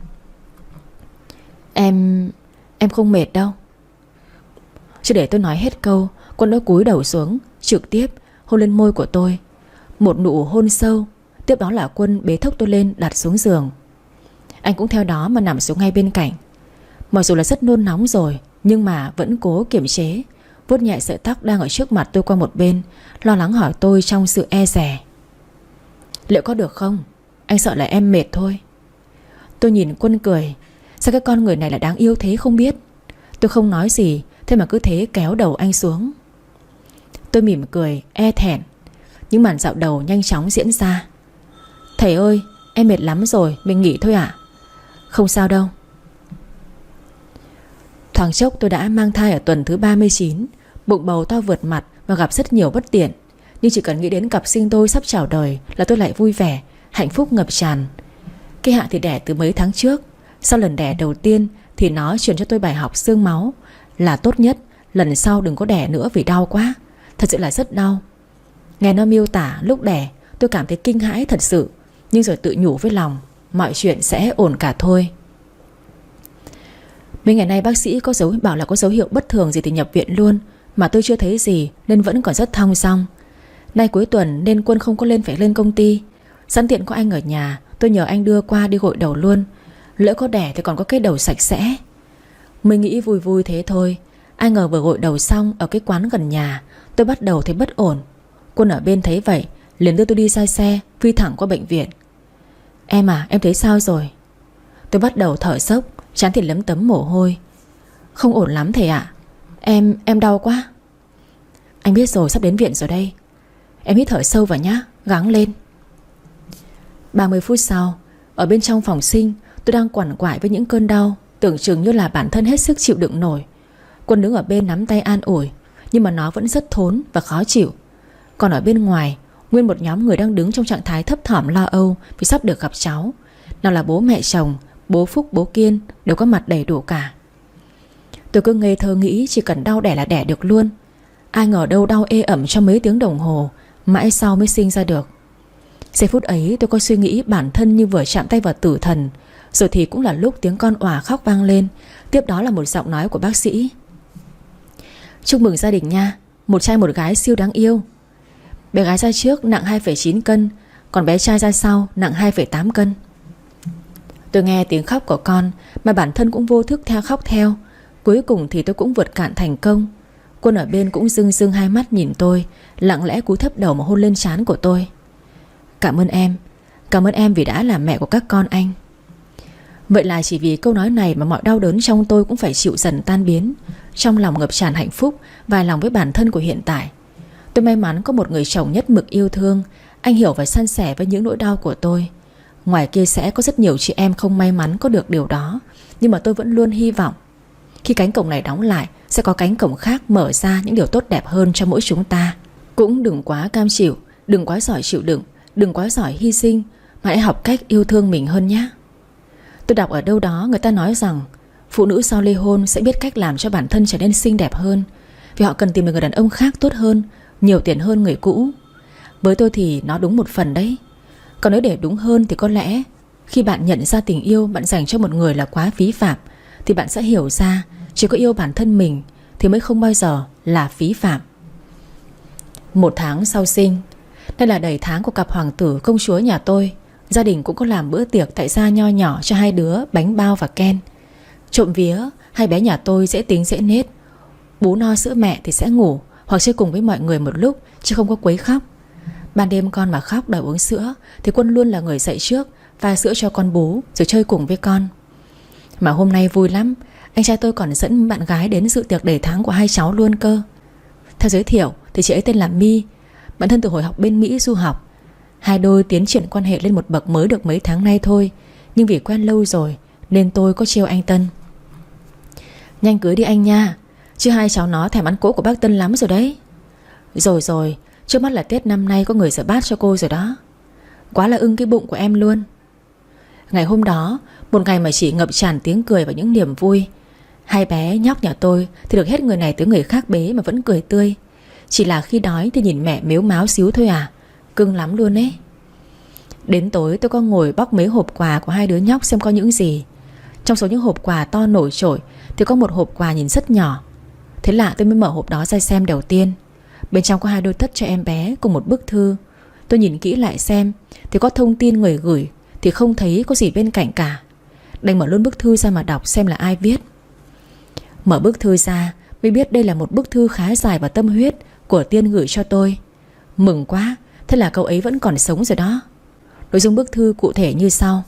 Em... em không mệt đâu. Chưa để tôi nói hết câu, Quân đã cúi đầu xuống, trực tiếp hôn lên môi của tôi. Một nụ hôn sâu. Tiếp đó là Quân bế thốc tôi lên đặt xuống giường. Anh cũng theo đó mà nằm xuống ngay bên cạnh. Mặc dù là rất nôn nóng rồi, nhưng mà vẫn cố kiềm chế, vuốt nhẹ sợi tóc đang ở trước mặt tôi qua một bên, lo lắng hỏi tôi trong sự e dè. Liệu có được không? Anh sợ là em mệt thôi. Tôi nhìn Quân cười. Sao cái con người này lại đáng yêu thế không biết. Tôi không nói gì, thế mà cứ thế kéo đầu anh xuống. Tôi mỉm cười, e thẹn. Những màn dạo đầu nhanh chóng diễn ra. Thầy ơi, em mệt lắm rồi, mình nghỉ thôi ạ. Không sao đâu. Thoáng chốc tôi đã mang thai ở tuần thứ ba mươi chín. Bụng bầu to vượt mặt và gặp rất nhiều bất tiện. Nhưng chỉ cần nghĩ đến cặp sinh đôi sắp chào đời là tôi lại vui vẻ, hạnh phúc ngập tràn. Cái Hạ thì đẻ từ mấy tháng trước. Sau lần đẻ đầu tiên thì nó truyền cho tôi bài học xương máu, là tốt nhất lần sau đừng có đẻ nữa vì đau quá. Thật sự là rất đau. Nghe nó miêu tả lúc đẻ, tôi cảm thấy kinh hãi thật sự. Nhưng rồi tự nhủ với lòng, mọi chuyện sẽ ổn cả thôi. Mấy ngày nay bác sĩ có dấu bảo là có dấu hiệu bất thường gì thì nhập viện luôn, mà tôi chưa thấy gì nên vẫn còn rất thong dong. Nay cuối tuần nên Quân không có lên phải lên công ty. Sẵn tiện có anh ở nhà, tôi nhờ anh đưa qua đi gội đầu luôn. Lỡ có đẻ thì còn có cái đầu sạch sẽ. Mình nghĩ vui vui thế thôi. Ai ngờ vừa gội đầu xong ở cái quán gần nhà, tôi bắt đầu thấy bất ổn. Quân ở bên thấy vậy liền đưa tôi đi sai xe phi thẳng qua bệnh viện. Em à, em thấy sao rồi? Tôi bắt đầu thở dốc, trán thì lấm tấm mồ hôi. Không ổn lắm thầy ạ. Em, em đau quá. Anh biết rồi, sắp đến viện rồi đây. Em hít thở sâu vào nhá, gắng lên. ba mươi phút sau, ở bên trong phòng sinh, tôi đang quằn quại với những cơn đau, tưởng chừng như là bản thân hết sức chịu đựng nổi. Quân đứng ở bên nắm tay an ủi, nhưng mà nó vẫn rất thốn và khó chịu. Còn ở bên ngoài, nguyên một nhóm người đang đứng trong trạng thái thấp thỏm lo âu vì sắp được gặp cháu. Nào là bố mẹ chồng, bố Phúc, bố Kiên đều có mặt đầy đủ cả. Tôi cứ ngây thơ nghĩ chỉ cần đau đẻ là đẻ được luôn. Ai ngờ đâu đau ê ẩm trong mấy tiếng đồng hồ, mãi sau mới sinh ra được. Giây phút ấy tôi có suy nghĩ bản thân như vừa chạm tay vào tử thần. Rồi thì cũng là lúc tiếng con òa khóc vang lên. Tiếp đó là một giọng nói của bác sĩ. Chúc mừng gia đình nha, một trai một gái siêu đáng yêu. Bé gái ra trước nặng hai phẩy chín cân, còn bé trai ra sau nặng hai phẩy tám cân. Tôi nghe tiếng khóc của con mà bản thân cũng vô thức theo khóc theo. Cuối cùng thì tôi cũng vượt cạn thành công. Quân ở bên cũng rưng rưng hai mắt nhìn tôi, lặng lẽ cúi thấp đầu mà hôn lên trán của tôi. Cảm ơn em. Cảm ơn em vì đã là mẹ của các con anh. Vậy là chỉ vì câu nói này mà mọi đau đớn trong tôi cũng phải chịu dần tan biến. Trong lòng ngập tràn hạnh phúc và hài lòng với bản thân của hiện tại. Tôi may mắn có một người chồng nhất mực yêu thương. Anh hiểu và san sẻ với những nỗi đau của tôi. Ngoài kia sẽ có rất nhiều chị em không may mắn có được điều đó, nhưng mà tôi vẫn luôn hy vọng khi cánh cổng này đóng lại sẽ có cánh cổng khác mở ra những điều tốt đẹp hơn cho mỗi chúng ta. Cũng đừng quá cam chịu, đừng quá giỏi chịu đựng, đừng quá giỏi hy sinh, mà hãy học cách yêu thương mình hơn nhé. Tôi đọc ở đâu đó người ta nói rằng phụ nữ sau ly hôn sẽ biết cách làm cho bản thân trở nên xinh đẹp hơn, vì họ cần tìm một người đàn ông khác tốt hơn, nhiều tiền hơn người cũ. Với tôi thì nó đúng một phần đấy. Còn nếu để đúng hơn thì có lẽ khi bạn nhận ra tình yêu bạn dành cho một người là quá phí phạm, thì bạn sẽ hiểu ra chỉ có yêu bản thân mình thì mới không bao giờ là phí phạm. Một tháng sau sinh, đây là đầy tháng của cặp hoàng tử công chúa nhà tôi. Gia đình cũng có làm bữa tiệc tại gia nho nhỏ cho hai đứa, bánh bao và ken. Trộm vía hai bé nhà tôi dễ tính dễ nết, bú no sữa mẹ thì sẽ ngủ hoặc chơi cùng với mọi người một lúc, chứ không có quấy khóc. Ban đêm con mà khóc đòi uống sữa thì Quân luôn là người dậy trước, pha sữa cho con bú rồi chơi cùng với con. Mà hôm nay vui lắm, anh trai tôi còn dẫn bạn gái đến dự tiệc đầy tháng của hai cháu luôn cơ. Theo giới thiệu thì chị ấy tên là My, bạn thân từ hồi học bên Mỹ du học. Hai đôi tiến triển quan hệ lên một bậc mới được mấy tháng nay thôi, nhưng vì quen lâu rồi nên tôi có trêu anh Tân: nhanh cưới đi anh nha, chứ hai cháu nó thèm ăn cỗ của bác Tân lắm rồi đấy. Rồi rồi, trước mắt là Tết năm nay có người rửa bát cho cô rồi đó. Quá là ưng cái bụng của em luôn. Ngày hôm đó, một ngày mà chỉ ngập tràn tiếng cười và những niềm vui. Hai bé nhóc nhà tôi thì được hết người này tới người khác bế mà vẫn cười tươi. Chỉ là khi đói thì nhìn mẹ mếu máo xíu thôi à, cưng lắm luôn ấy. Đến tối tôi có ngồi bóc mấy hộp quà của hai đứa nhóc xem có những gì. Trong số những hộp quà to nổi trội thì có một hộp quà nhìn rất nhỏ. Thế lạ tôi mới mở hộp đó ra xem đầu tiên. Bên trong có hai đôi tất cho em bé cùng một bức thư. Tôi nhìn kỹ lại xem thì có thông tin người gửi thì không thấy có gì bên cạnh cả. Đành mở luôn bức thư ra mà đọc xem là ai viết. Mở bức thư ra mới biết đây là một bức thư khá dài và tâm huyết của Tiên gửi cho tôi. Mừng quá, thế là cậu ấy vẫn còn sống rồi đó. Nội dung bức thư cụ thể như sau: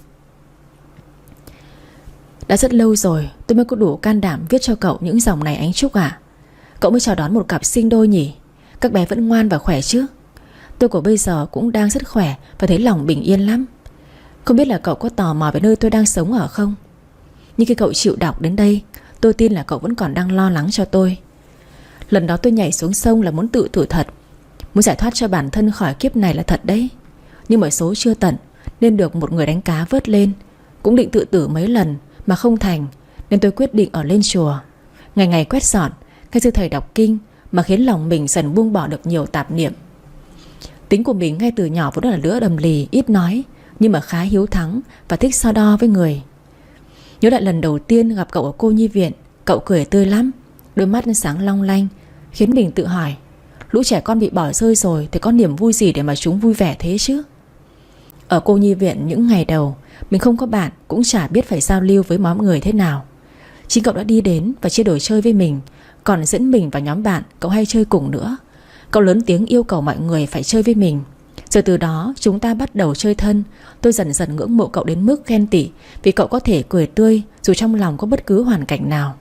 đã rất lâu rồi tôi mới có đủ can đảm viết cho cậu những dòng này anh Trúc à. Cậu mới chào đón một cặp sinh đôi nhỉ. Các bé vẫn ngoan và khỏe chứ? Tôi của bây giờ cũng đang rất khỏe và thấy lòng bình yên lắm. Không biết là cậu có tò mò về nơi tôi đang sống ở không? Nhưng khi cậu chịu đọc đến đây, tôi tin là cậu vẫn còn đang lo lắng cho tôi. Lần đó tôi nhảy xuống sông là muốn tự tử thật, muốn giải thoát cho bản thân khỏi kiếp này là thật đấy. Nhưng mà số chưa tận nên được một người đánh cá vớt lên. Cũng định tự tử mấy lần mà không thành, nên tôi quyết định ở lên chùa, ngày ngày quét dọn, nghe sư thầy đọc kinh, mà khiến lòng mình dần buông bỏ được nhiều tạp niệm. Tính của mình ngay từ nhỏ vốn là đứa đầm lì, ít nói, nhưng mà khá hiếu thắng và thích so đo với người. Nhớ lại lần đầu tiên gặp cậu ở cô nhi viện, cậu cười tươi lắm, đôi mắt sáng long lanh, khiến mình tự hỏi lũ trẻ con bị bỏ rơi rồi thì có niềm vui gì để mà chúng vui vẻ thế chứ. Ở cô nhi viện những ngày đầu, mình không có bạn, cũng chả biết phải giao lưu với mọi người thế nào. Chính cậu đã đi đến và chia đổi chơi với mình, còn dẫn mình và nhóm bạn cậu hay chơi cùng nữa. Cậu lớn tiếng yêu cầu mọi người phải chơi với mình. Rồi từ đó chúng ta bắt đầu chơi thân. Tôi dần dần ngưỡng mộ cậu đến mức ghen tị vì cậu có thể cười tươi dù trong lòng có bất cứ hoàn cảnh nào.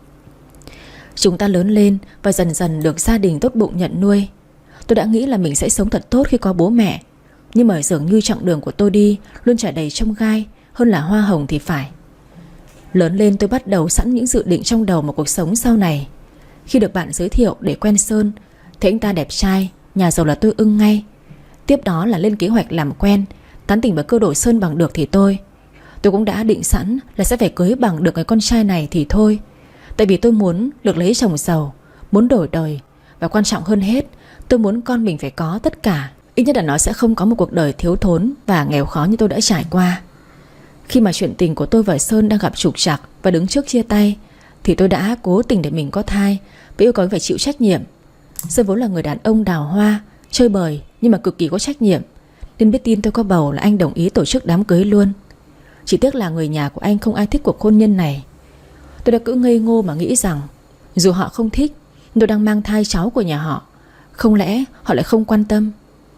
Chúng ta lớn lên và dần dần được gia đình tốt bụng nhận nuôi. Tôi đã nghĩ là mình sẽ sống thật tốt khi có bố mẹ, nhưng mà dường như chặng đường của tôi đi luôn trải đầy chông gai hơn là hoa hồng thì phải. Lớn lên tôi bắt đầu sẵn những dự định trong đầu một cuộc sống sau này. Khi được bạn giới thiệu để quen Sơn, thấy anh ta đẹp trai, nhà giàu là tôi ưng ngay. Tiếp đó là lên kế hoạch làm quen, tán tỉnh và cơ đổi Sơn bằng được thì tôi Tôi cũng đã định sẵn là sẽ phải cưới bằng được người con trai này thì thôi. Tại vì tôi muốn được lấy chồng giàu, muốn đổi đời, và quan trọng hơn hết, tôi muốn con mình phải có tất cả. Ít nhất là nó sẽ không có một cuộc đời thiếu thốn và nghèo khó như tôi đã trải qua. Khi mà chuyện tình của tôi và Sơn đang gặp trục trặc và đứng trước chia tay, thì tôi đã cố tình để mình có thai và yêu cầu anh phải chịu trách nhiệm. Sơn vốn là người đàn ông đào hoa, chơi bời nhưng mà cực kỳ có trách nhiệm, nên biết tin tôi có bầu là anh đồng ý tổ chức đám cưới luôn. Chỉ tiếc là người nhà của anh không ai thích cuộc hôn nhân này. Tôi đã cứ ngây ngô mà nghĩ rằng dù họ không thích, tôi đang mang thai cháu của nhà họ, không lẽ họ lại không quan tâm.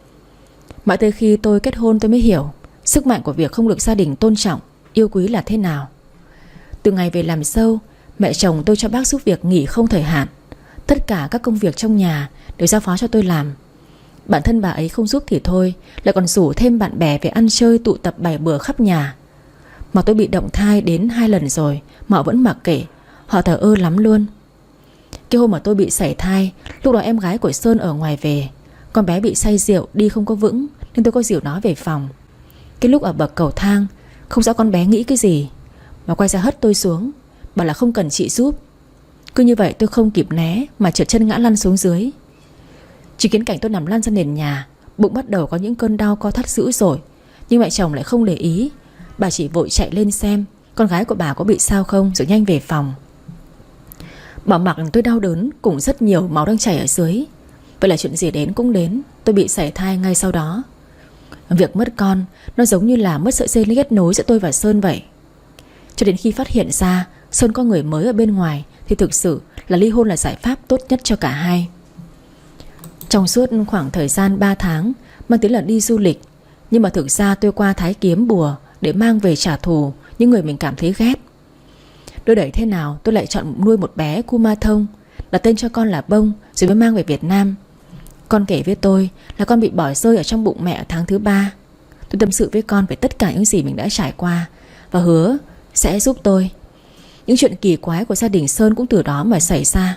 Mãi tới khi tôi kết hôn tôi mới hiểu sức mạnh của việc không được gia đình tôn trọng, yêu quý là thế nào. Từ ngày về làm dâu, mẹ chồng tôi cho bác giúp việc nghỉ không thời hạn. Tất cả các công việc trong nhà đều giao phó cho tôi làm. Bản thân bà ấy không giúp thì thôi, lại còn rủ thêm bạn bè về ăn chơi tụ tập bày bừa khắp nhà. Mà tôi bị động thai đến hai lần rồi mà họ vẫn mặc kệ, họ thờ ơ lắm luôn. Cái hôm mà tôi bị sảy thai, lúc đó em gái của Sơn ở ngoài về. Con bé bị say rượu, đi không có vững, nên tôi có dìu nó về phòng. Cái lúc ở bậc cầu thang, không rõ con bé nghĩ cái gì mà quay ra hất tôi xuống, bảo là không cần chị giúp. Cứ như vậy tôi không kịp né mà trượt chân ngã lăn xuống dưới. Chỉ kiến cảnh tôi nằm lăn ra nền nhà, bụng bắt đầu có những cơn đau co thắt dữ dội. Nhưng mẹ chồng lại không để ý. Bà chỉ vội chạy lên xem con gái của bà có bị sao không, rồi nhanh về phòng. Bỏ mặc tôi đau đớn cùng rất nhiều máu đang chảy ở dưới. Vậy là chuyện gì đến cũng đến, tôi bị sảy thai ngay sau đó. Việc mất con nó giống như là mất sợi dây kết nối giữa tôi và Sơn vậy. Cho đến khi phát hiện ra Sơn có người mới ở bên ngoài thì thực sự là ly hôn là giải pháp tốt nhất cho cả hai. Trong suốt khoảng thời gian ba tháng mang tiếng là đi du lịch, nhưng mà thực ra tôi qua Thái kiếm bùa để mang về trả thù những người mình cảm thấy ghét. Đưa đẩy thế nào tôi lại chọn nuôi một bé Kuma Thông, đặt tên cho con là Bông, rồi mới mang về Việt Nam. Con kể với tôi là con bị bỏ rơi ở trong bụng mẹ ở tháng thứ ba. Tôi tâm sự với con về tất cả những gì mình đã trải qua và hứa sẽ giúp tôi. Những chuyện kỳ quái của gia đình Sơn cũng từ đó mà xảy ra.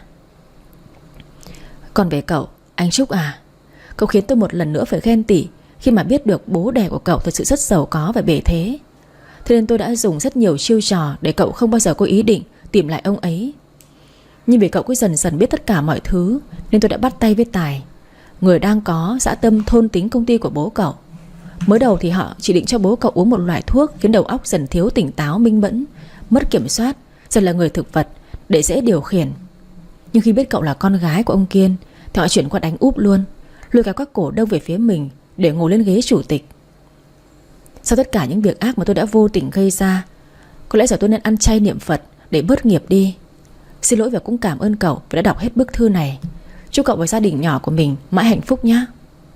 Còn về cậu, anh Trúc à, cậu khiến tôi một lần nữa phải ghen tị khi mà biết được bố đẻ của cậu thật sự rất giàu có và bề thế. Thế nên tôi đã dùng rất nhiều chiêu trò để cậu không bao giờ có ý định tìm lại ông ấy. Nhưng vì cậu cứ dần dần biết tất cả mọi thứ nên tôi đã bắt tay với Tài, người đang có dã tâm thôn tính công ty của bố cậu. Mới đầu thì họ chỉ định cho bố cậu uống một loại thuốc khiến đầu óc dần thiếu tỉnh táo, minh mẫn, mất kiểm soát, dần là người thực vật để dễ điều khiển. Nhưng khi biết cậu là con gái của ông Kiên thì họ chuyển qua đánh úp luôn, lôi kéo các cổ đông về phía mình để ngồi lên ghế chủ tịch. Sau tất cả những việc ác mà tôi đã vô tình gây ra, có lẽ giờ tôi nên ăn chay niệm Phật để bớt nghiệp đi. Xin lỗi và cũng cảm ơn cậu vì đã đọc hết bức thư này. Chúc cậu và gia đình nhỏ của mình mãi hạnh phúc nhé.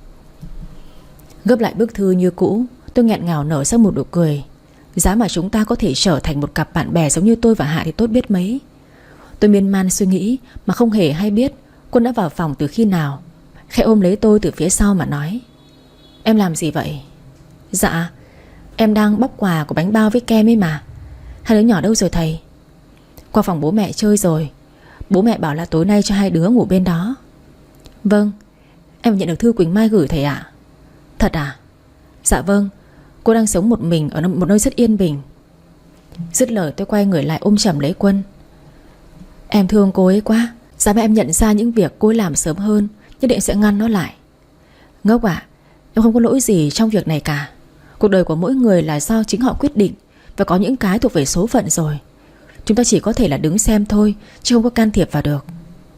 Gấp lại bức thư như cũ, tôi nghẹn ngào nở ra một nụ cười. Giá mà chúng ta có thể trở thành một cặp bạn bè giống như tôi và Hạ thì tốt biết mấy. Tôi miên man suy nghĩ mà không hề hay biết Quân đã vào phòng từ khi nào. Khẽ ôm lấy tôi từ phía sau mà nói: Em làm gì vậy? Dạ, em đang bóc quà của bánh bao với kem ấy mà. Hai đứa nhỏ đâu rồi thầy? Qua phòng bố mẹ chơi rồi. Bố mẹ bảo là tối nay cho hai đứa ngủ bên đó. Vâng, em nhận được thư Quỳnh Mai gửi thầy ạ. Thật à? Dạ vâng, cô đang sống một mình ở một nơi rất yên bình. Dứt lời tôi quay người lại ôm chầm lấy Quân. Em thương cô ấy quá. Giá mà em nhận ra những việc cô ấy làm sớm hơn, nhất định sẽ ngăn nó lại. Ngốc ạ, em không có lỗi gì trong việc này cả. Cuộc đời của mỗi người là do chính họ quyết định, và có những cái thuộc về số phận rồi. Chúng ta chỉ có thể là đứng xem thôi, chứ không có can thiệp vào được.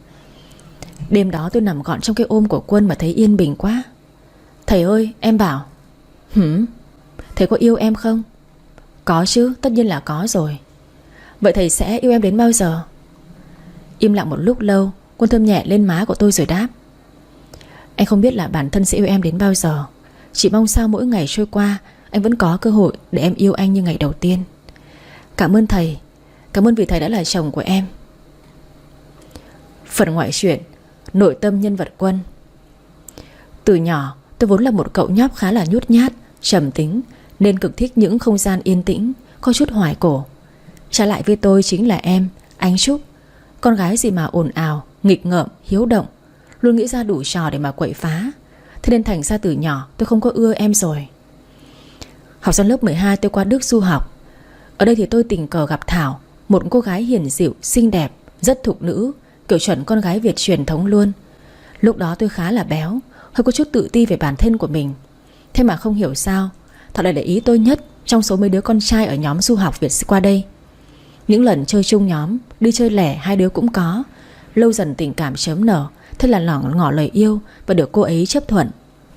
Đêm đó tôi nằm gọn trong cái ôm của Quân mà thấy yên bình quá. Thầy ơi, em bảo. Hửm, thầy có yêu em không? Có chứ, tất nhiên là có rồi. Vậy thầy sẽ yêu em đến bao giờ? Im lặng một lúc lâu, Quân thơm nhẹ lên má của tôi rồi đáp: Anh không biết là bản thân sẽ yêu em đến bao giờ. Chỉ mong sao mỗi ngày trôi qua anh vẫn có cơ hội để em yêu anh như ngày đầu tiên. Cảm ơn thầy. Cảm ơn vì thầy đã là chồng của em. Phần ngoại truyện: nội tâm nhân vật Quân. Từ nhỏ tôi vốn là một cậu nhóc khá là nhút nhát, trầm tính, nên cực thích những không gian yên tĩnh, có chút hoài cổ. Trái lại với tôi chính là em, Ánh Trúc. Con gái gì mà ồn ào, nghịch ngợm, hiếu động, luôn nghĩ ra đủ trò để mà quậy phá. Thế nên thành ra từ nhỏ tôi không có ưa em rồi. Học xong lớp mười hai tôi qua Đức du học. Ở đây thì tôi tình cờ gặp Thảo, một cô gái hiền dịu, xinh đẹp, rất thục nữ, kiểu chuẩn con gái Việt truyền thống luôn. Lúc đó tôi khá là béo, hơi có chút tự ti về bản thân của mình. Thế mà không hiểu sao Thảo lại để ý tôi nhất trong số mấy đứa con trai ở nhóm du học Việt qua đây. Những lần chơi chung nhóm, đi chơi lẻ hai đứa cũng có. Lâu dần tình cảm chớm nở, thế là lỏ ngỏ lời yêu và được cô ấy chấp thuận.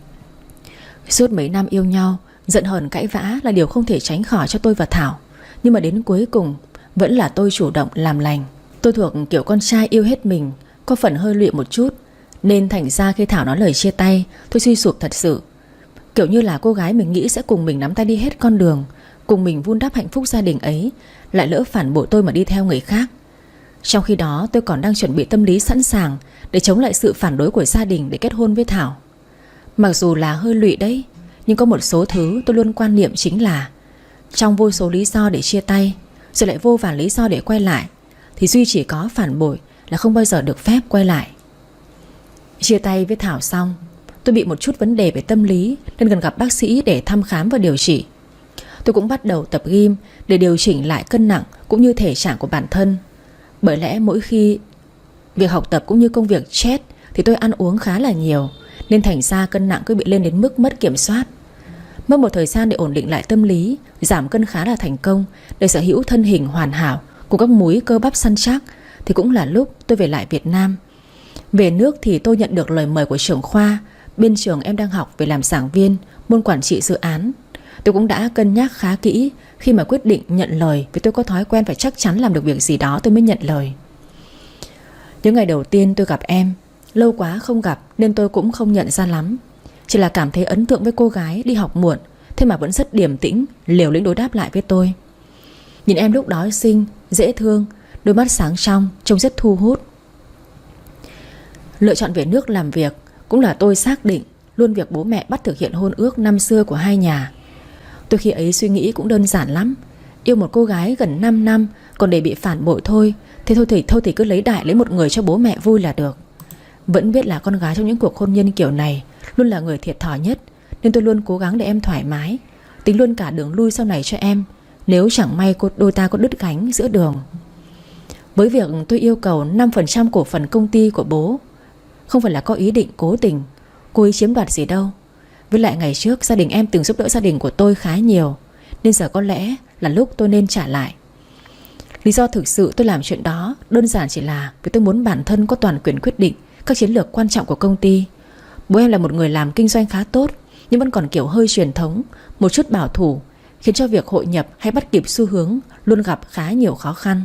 Suốt mấy năm yêu nhau, giận hờn cãi vã là điều không thể tránh khỏi cho tôi và Thảo. Nhưng mà đến cuối cùng vẫn là tôi chủ động làm lành. Tôi thuộc kiểu con trai yêu hết mình, có phần hơi lụy một chút, nên thành ra khi Thảo nói lời chia tay, tôi suy sụp thật sự. Kiểu như là cô gái mình nghĩ sẽ cùng mình nắm tay đi hết con đường, cùng mình vun đắp hạnh phúc gia đình ấy, lại lỡ phản bội tôi mà đi theo người khác. Trong khi đó tôi còn đang chuẩn bị tâm lý sẵn sàng để chống lại sự phản đối của gia đình để kết hôn với Thảo. Mặc dù là hơi lụy đấy, nhưng có một số thứ tôi luôn quan niệm chính là trong vô số lý do để chia tay, rồi lại vô vàn lý do để quay lại, thì duy chỉ có phản bội là không bao giờ được phép quay lại. Chia tay với Thảo xong, tôi bị một chút vấn đề về tâm lý nên cần gặp bác sĩ để thăm khám và điều trị. Tôi cũng bắt đầu tập gym để điều chỉnh lại cân nặng cũng như thể trạng của bản thân. Bởi lẽ mỗi khi việc học tập cũng như công việc stress thì tôi ăn uống khá là nhiều, nên thành ra cân nặng cứ bị lên đến mức mất kiểm soát. Mất một thời gian để ổn định lại tâm lý, giảm cân khá là thành công để sở hữu thân hình hoàn hảo cùng các múi cơ bắp săn chắc, thì cũng là lúc tôi về lại Việt Nam. Về nước thì tôi nhận được lời mời của trưởng khoa bên trường em đang học về làm giảng viên môn quản trị dự án. Tôi cũng đã cân nhắc khá kỹ khi mà quyết định nhận lời, vì tôi có thói quen phải chắc chắn làm được việc gì đó tôi mới nhận lời. Những ngày đầu tiên tôi gặp em, lâu quá không gặp nên tôi cũng không nhận ra lắm. Chỉ là cảm thấy ấn tượng với cô gái đi học muộn, thế mà vẫn rất điềm tĩnh, liều lĩnh đối đáp lại với tôi. Nhìn em lúc đó xinh, dễ thương, đôi mắt sáng trong, trông rất thu hút. Lựa chọn về nước làm việc cũng là tôi xác định luôn việc bố mẹ bắt thực hiện hôn ước năm xưa của hai nhà. Tôi khi ấy suy nghĩ cũng đơn giản lắm. Yêu một cô gái gần năm năm còn để bị phản bội thôi, thế thôi thì, thôi thì cứ lấy đại lấy một người cho bố mẹ vui là được. Vẫn biết là con gái trong những cuộc hôn nhân kiểu này luôn là người thiệt thòi nhất, nên tôi luôn cố gắng để em thoải mái, tính luôn cả đường lui sau này cho em, nếu chẳng may cô, đôi ta có đứt gánh giữa đường. Với việc tôi yêu cầu năm phần trăm cổ phần công ty của bố, không phải là có ý định cố tình cố ý chiếm đoạt gì đâu. Với lại ngày trước gia đình em từng giúp đỡ gia đình của tôi khá nhiều, nên giờ có lẽ là lúc tôi nên trả lại. Lý do thực sự tôi làm chuyện đó đơn giản chỉ là vì tôi muốn bản thân có toàn quyền quyết định các chiến lược quan trọng của công ty. Bố em là một người làm kinh doanh khá tốt, nhưng vẫn còn kiểu hơi truyền thống, một chút bảo thủ, khiến cho việc hội nhập hay bắt kịp xu hướng luôn gặp khá nhiều khó khăn.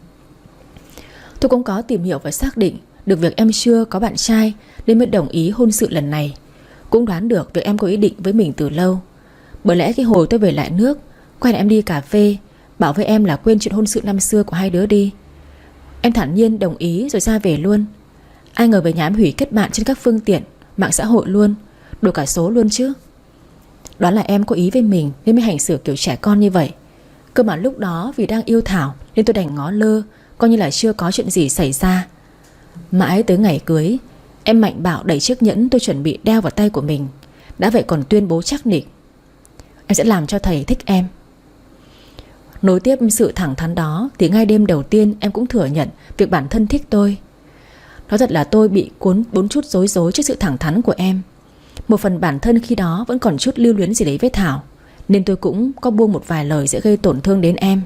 Tôi cũng có tìm hiểu và xác định được việc em chưa có bạn trai nên mới đồng ý hôn sự lần này. Cũng đoán được việc em có ý định với mình từ lâu. Bởi lẽ cái hồi tôi về lại nước, quen em đi cà phê, bảo với em là quên chuyện hôn sự năm xưa của hai đứa đi. Em thản nhiên đồng ý rồi ra về luôn. Ai ngờ về nhà em hủy kết bạn trên các phương tiện mạng xã hội luôn, đổi cả số luôn chứ. Đoán là em có ý với mình nên mới hành xử kiểu trẻ con như vậy. Cơ mà lúc đó vì đang yêu Thảo nên tôi đành ngó lơ, coi như là chưa có chuyện gì xảy ra. Mãi tới ngày cưới, em mạnh bạo đẩy chiếc nhẫn tôi chuẩn bị đeo vào tay của mình. Đã vậy còn tuyên bố chắc nịch: em sẽ làm cho thầy thích em. Nối tiếp sự thẳng thắn đó thì ngay đêm đầu tiên em cũng thừa nhận việc bản thân thích tôi. Nói thật là tôi bị cuốn bốn chút rối rối trước sự thẳng thắn của em. Một phần bản thân khi đó vẫn còn chút lưu luyến gì đấy với Thảo, nên tôi cũng có buông một vài lời sẽ gây tổn thương đến em.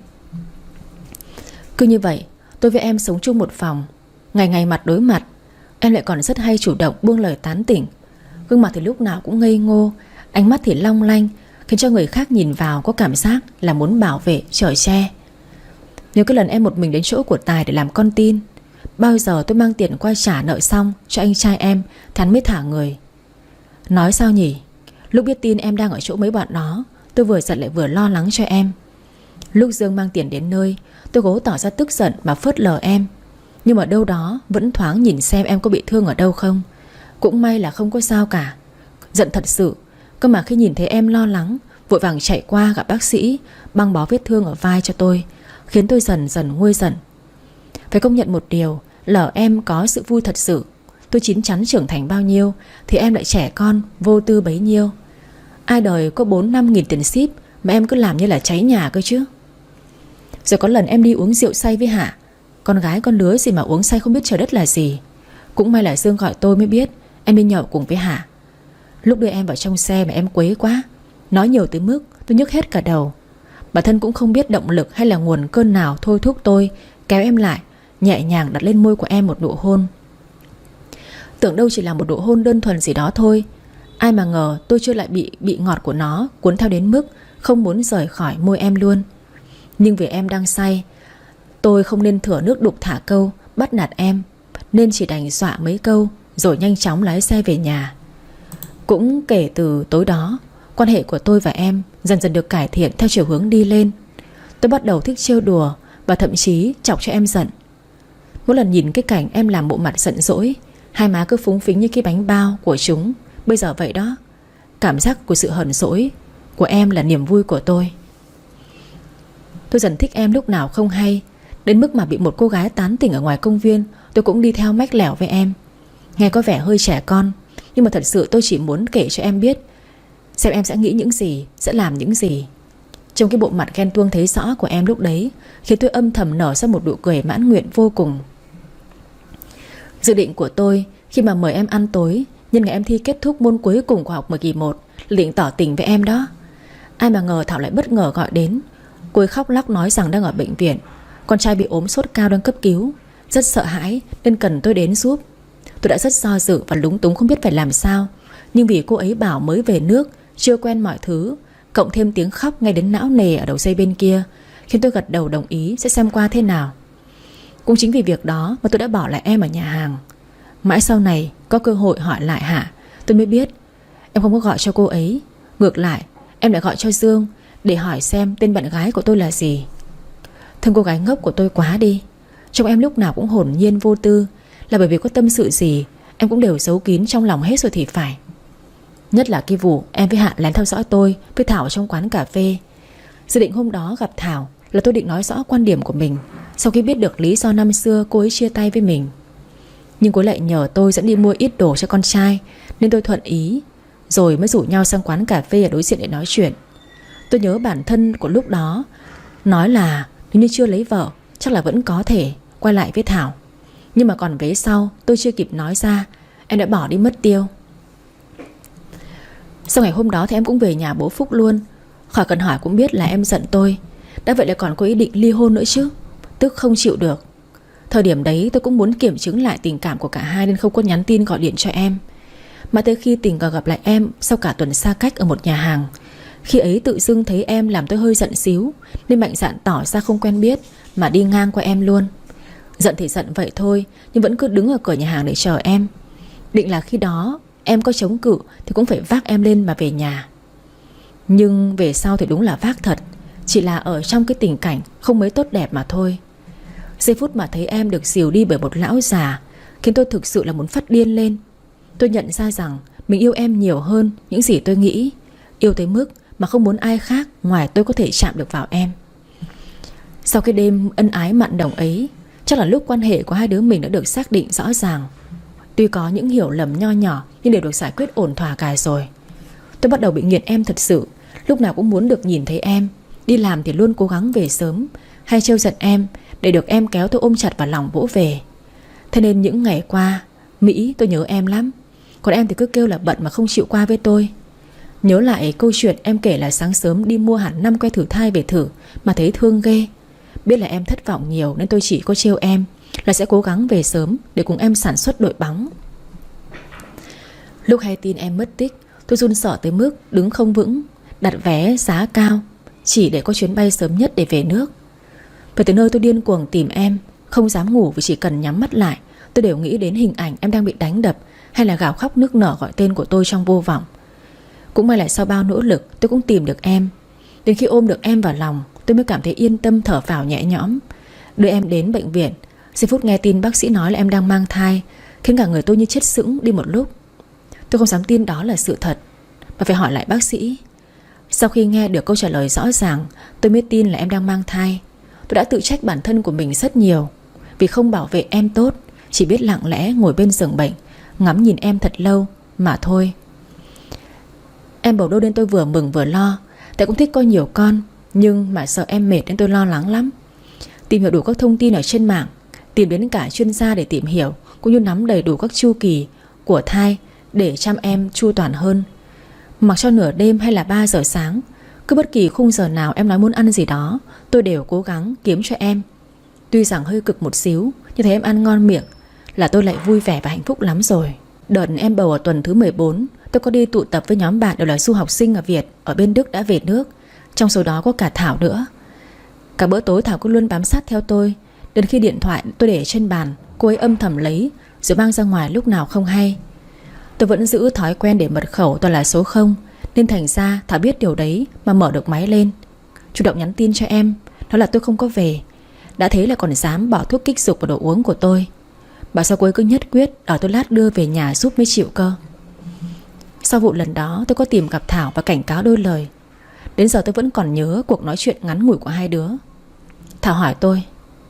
Cứ như vậy tôi với em sống chung một phòng, ngày ngày mặt đối mặt. Em lại còn rất hay chủ động buông lời tán tỉnh. Gương mặt thì lúc nào cũng ngây ngô, ánh mắt thì long lanh, khiến cho người khác nhìn vào có cảm giác là muốn bảo vệ, chở che. Nếu cái lần em một mình đến chỗ của Tài để làm con tin, bao giờ tôi mang tiền qua trả nợ xong cho anh trai em thì hắn mới thả người. Nói sao nhỉ, lúc biết tin em đang ở chỗ mấy bọn nó, tôi vừa giận lại vừa lo lắng cho em. Lúc Dương mang tiền đến nơi, tôi cố tỏ ra tức giận mà phớt lờ em, nhưng mà đâu đó vẫn thoáng nhìn xem em có bị thương ở đâu không. Cũng may là không có sao cả. Giận thật sự, cơ mà khi nhìn thấy em lo lắng, vội vàng chạy qua gặp bác sĩ băng bó vết thương ở vai cho tôi, khiến tôi dần dần nguôi giận. Phải công nhận một điều, lỡ em có sự vui thật sự. Tôi chín chắn trưởng thành bao nhiêu thì em lại trẻ con, vô tư bấy nhiêu. Ai đời có bốn năm nghìn tiền ship mà em cứ làm như là cháy nhà cơ chứ. Rồi có lần em đi uống rượu say với Hạ. Con gái con lứa gì mà uống say không biết trời đất là gì. Cũng may là Dương gọi tôi mới biết em đi nhậu cùng với Hạ. Lúc đưa em vào trong xe mà em quấy quá, nói nhiều tới mức tôi nhức hết cả đầu. Bản thân cũng không biết động lực hay là nguồn cơn nào thôi thúc tôi kéo em lại, nhẹ nhàng đặt lên môi của em một nụ hôn. Tưởng đâu chỉ là một nụ hôn đơn thuần gì đó thôi, ai mà ngờ tôi chưa lại bị bị ngọt của nó cuốn theo đến mức không muốn rời khỏi môi em luôn. Nhưng vì em đang say, tôi không nên thừa nước đục thả câu bắt nạt em, nên chỉ đành dọa mấy câu rồi nhanh chóng lái xe về nhà. Cũng kể từ tối đó, quan hệ của tôi và em dần dần được cải thiện theo chiều hướng đi lên. Tôi bắt đầu thích trêu đùa và thậm chí chọc cho em giận. Mỗi lần nhìn cái cảnh em làm bộ mặt giận dỗi, hai má cứ phúng phính như cái bánh bao của chúng bây giờ vậy đó. Cảm giác của sự hờn dỗi của em là niềm vui của tôi. Tôi dần thích em lúc nào không hay, đến mức mà bị một cô gái tán tỉnh ở ngoài công viên, tôi cũng đi theo mách lẻo với em. Nghe có vẻ hơi trẻ con, nhưng mà thật sự tôi chỉ muốn kể cho em biết, xem em sẽ nghĩ những gì, sẽ làm những gì. Trong cái bộ mặt ghen tuông thấy rõ của em lúc đấy khiến tôi âm thầm nở ra một nụ cười mãn nguyện vô cùng. Dự định của tôi khi mà mời em ăn tối nhân ngày em thi kết thúc môn cuối cùng của học mười kỳ một là định tỏ tình với em đó. Ai mà ngờ Thảo lại bất ngờ gọi đến. Cô ấy khóc lóc nói rằng đang ở bệnh viện, con trai bị ốm sốt cao đang cấp cứu, rất sợ hãi nên cần tôi đến giúp. Tôi đã rất do dự và lúng túng không biết phải làm sao. Nhưng vì cô ấy bảo mới về nước, chưa quen mọi thứ, cộng thêm tiếng khóc ngay đến não nề ở đầu dây bên kia, khiến tôi gật đầu đồng ý sẽ xem qua thế nào. Cũng chính vì việc đó mà tôi đã bỏ lại em ở nhà hàng. Mãi sau này có cơ hội hỏi lại Hạ, tôi mới biết em không có gọi cho cô ấy. Ngược lại em lại gọi cho Dương để hỏi xem tên bạn gái của tôi là gì. Thương cô gái ngốc của tôi quá đi. Trông em lúc nào cũng hồn nhiên vô tư, là bởi vì có tâm sự gì em cũng đều giấu kín trong lòng hết rồi thì phải. Nhất là cái vụ em với Hạ lén theo dõi tôi với Thảo ở trong quán cà phê. Dự định hôm đó gặp Thảo là tôi định nói rõ quan điểm của mình sau khi biết được lý do năm xưa cô ấy chia tay với mình. Nhưng cô lại nhờ tôi dẫn đi mua ít đồ cho con trai, nên tôi thuận ý, rồi mới rủ nhau sang quán cà phê ở đối diện để nói chuyện. Tôi nhớ bản thân của lúc đó nói là nếu như chưa lấy vợ chắc là vẫn có thể quay lại với Thảo. Nhưng mà còn vế sau tôi chưa kịp nói ra, em đã bỏ đi mất tiêu. Sau ngày hôm đó thì em cũng về nhà bố Phúc luôn. Khỏi cần hỏi cũng biết là em giận tôi. Đã vậy lại còn có ý định ly hôn nữa chứ. Tức không chịu được. Thời điểm đấy tôi cũng muốn kiểm chứng lại tình cảm của cả hai, nên không có nhắn tin gọi điện cho em. Mà tới khi tình cờ gặp lại em sau cả tuần xa cách ở một nhà hàng, khi ấy tự dưng thấy em làm tôi hơi giận xíu, nên mạnh dạn tỏ ra không quen biết mà đi ngang qua em luôn. Giận thì giận vậy thôi, nhưng vẫn cứ đứng ở cửa nhà hàng để chờ em. Định là khi đó em có chống cự thì cũng phải vác em lên mà về nhà. Nhưng về sau thì đúng là vác thật, chỉ là ở trong cái tình cảnh không mấy tốt đẹp mà thôi. Giây phút mà thấy em được dìu đi bởi một lão già khiến tôi thực sự là muốn phát điên lên. Tôi nhận ra rằng mình yêu em nhiều hơn những gì tôi nghĩ. Yêu tới mức mà không muốn ai khác ngoài tôi có thể chạm được vào em. Sau cái đêm ân ái mặn nồng ấy, chắc là lúc quan hệ của hai đứa mình đã được xác định rõ ràng. Tuy có những hiểu lầm nho nhỏ nhưng đều được giải quyết ổn thỏa cả rồi. Tôi bắt đầu bị nghiện em thật sự. Lúc nào cũng muốn được nhìn thấy em. Đi làm thì luôn cố gắng về sớm, hay trêu giận em để được em kéo tôi ôm chặt vào lòng vỗ về. Thế nên những ngày qua Mỹ tôi nhớ em lắm. Còn em thì cứ kêu là bận mà không chịu qua với tôi. Nhớ lại câu chuyện em kể là sáng sớm đi mua hẳn năm que thử thai về thử mà thấy thương ghê. Biết là em thất vọng nhiều nên tôi chỉ có trêu em là sẽ cố gắng về sớm để cùng em sản xuất đội bóng. Lúc hay tin em mất tích, tôi run sợ tới mức đứng không vững, đặt vé giá cao chỉ để có chuyến bay sớm nhất để về nước. Về tới nơi tôi điên cuồng tìm em, không dám ngủ vì chỉ cần nhắm mắt lại tôi đều nghĩ đến hình ảnh em đang bị đánh đập hay là gào khóc nức nở gọi tên của tôi trong vô vọng. Cũng may là sau bao nỗ lực tôi cũng tìm được em. Đến khi ôm được em vào lòng tôi mới cảm thấy yên tâm thở phào nhẹ nhõm. Đưa em đến bệnh viện. Giây phút nghe tin bác sĩ nói là em đang mang thai khiến cả người tôi như chết sững đi một lúc. Tôi không dám tin đó là sự thật mà phải hỏi lại bác sĩ. Sau khi nghe được câu trả lời rõ ràng, tôi mới tin là em đang mang thai. Tôi đã tự trách bản thân của mình rất nhiều vì không bảo vệ em tốt, chỉ biết lặng lẽ ngồi bên giường bệnh ngắm nhìn em thật lâu mà thôi. Em bầu đôi nên tôi vừa mừng vừa lo. Tại cũng thích có nhiều con, nhưng mà sợ em mệt nên tôi lo lắng lắm. Tìm hiểu đủ các thông tin ở trên mạng, tìm đến cả chuyên gia để tìm hiểu, cũng như nắm đầy đủ các chu kỳ của thai để chăm em chu toàn hơn. Mặc cho nửa đêm hay là ba giờ sáng, cứ bất kỳ khung giờ nào em nói muốn ăn gì đó, tôi đều cố gắng kiếm cho em. Tuy rằng hơi cực một xíu, nhưng thấy em ăn ngon miệng là tôi lại vui vẻ và hạnh phúc lắm rồi. Đợt em bầu ở tuần thứ mười bốn, tôi có đi tụ tập với nhóm bạn đều là du học sinh ở Việt, ở bên Đức đã về nước. Trong số đó có cả Thảo nữa. Cả bữa tối Thảo cứ luôn bám sát theo tôi. Đến khi điện thoại tôi để trên bàn, cô ấy âm thầm lấy rồi mang ra ngoài lúc nào không hay. Tôi vẫn giữ thói quen để mật khẩu toàn là số không, nên thành ra Thảo biết điều đấy mà mở được máy lên, chủ động nhắn tin cho em nói là tôi không có về. Đã thế là còn dám bỏ thuốc kích dục vào đồ uống của tôi. Bảo sao cô ấy cứ nhất quyết đòi tôi lát đưa về nhà giúp mới chịu cơ. Sau vụ lần đó tôi có tìm gặp Thảo và cảnh cáo đôi lời. Đến giờ tôi vẫn còn nhớ cuộc nói chuyện ngắn ngủi của hai đứa. Thảo hỏi tôi: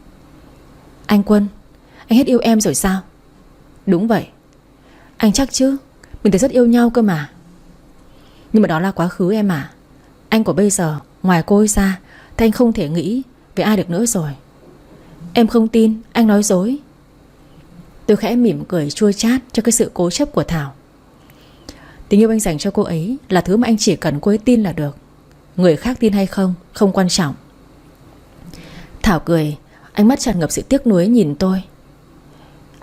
Anh Quân, anh hết yêu em rồi sao? Đúng vậy. Anh chắc chứ? Mình thấy rất yêu nhau cơ mà. Nhưng mà đó là quá khứ em à. Anh của bây giờ ngoài cô ấy ra thì anh không thể nghĩ về ai được nữa rồi. Em không tin, anh nói dối. Tôi khẽ mỉm cười chua chát cho cái sự cố chấp của Thảo. Tình yêu anh dành cho cô ấy là thứ mà anh chỉ cần cô ấy tin là được. Người khác tin hay không không quan trọng. Thảo cười, ánh mắt tràn ngập sự tiếc nuối nhìn tôi.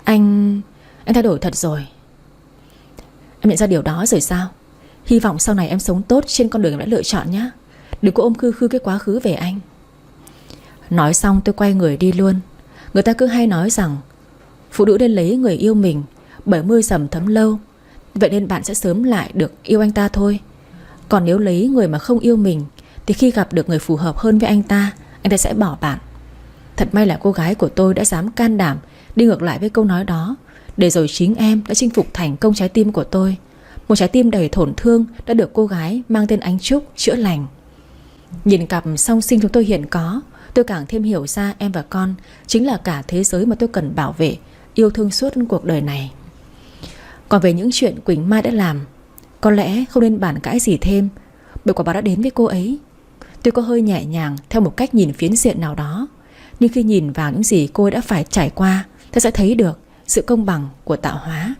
Anh... anh thay đổi thật rồi. Em nhận ra điều đó rồi sao? Hy vọng sau này em sống tốt trên con đường em đã lựa chọn nhé. Đừng có ôm khư khư cái quá khứ về anh. Nói xong tôi quay người đi luôn. Người ta cứ hay nói rằng phụ nữ nên lấy người yêu mình bởi mưa dầm thấm lâu. Vậy nên bạn sẽ sớm lại được yêu anh ta thôi. Còn nếu lấy người mà không yêu mình thì khi gặp được người phù hợp hơn với anh ta, anh ta sẽ bỏ bạn. Thật may là cô gái của tôi đã dám can đảm đi ngược lại với câu nói đó, để rồi chính em đã chinh phục thành công trái tim của tôi. Một trái tim đầy tổn thương đã được cô gái mang tên Ánh Trúc chữa lành. Nhìn cặp song sinh chúng tôi hiện có, tôi càng thêm hiểu ra em và con chính là cả thế giới mà tôi cần bảo vệ, yêu thương suốt cuộc đời này. Còn về những chuyện Quỳnh Mai đã làm, có lẽ không nên bàn cãi gì thêm, bởi quả báo đã đến với cô ấy. Tôi có hơi nhẹ nhàng theo một cách nhìn phiến diện nào đó, nhưng khi nhìn vào những gì cô ấy đã phải trải qua, ta sẽ thấy được sự công bằng của tạo hóa.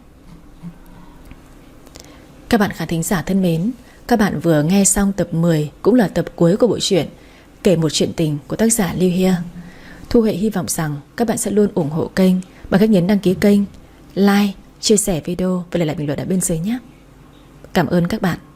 Các bạn khán thính giả thân mến, các bạn vừa nghe xong tập mười, cũng là tập cuối của bộ truyện Kể một chuyện tình của tác giả Lưu Hia. Thu Huệ hy vọng rằng các bạn sẽ luôn ủng hộ kênh bằng cách nhấn đăng ký kênh, like, chia sẻ video và để lại bình luận ở bên dưới nhé. Cảm ơn các bạn.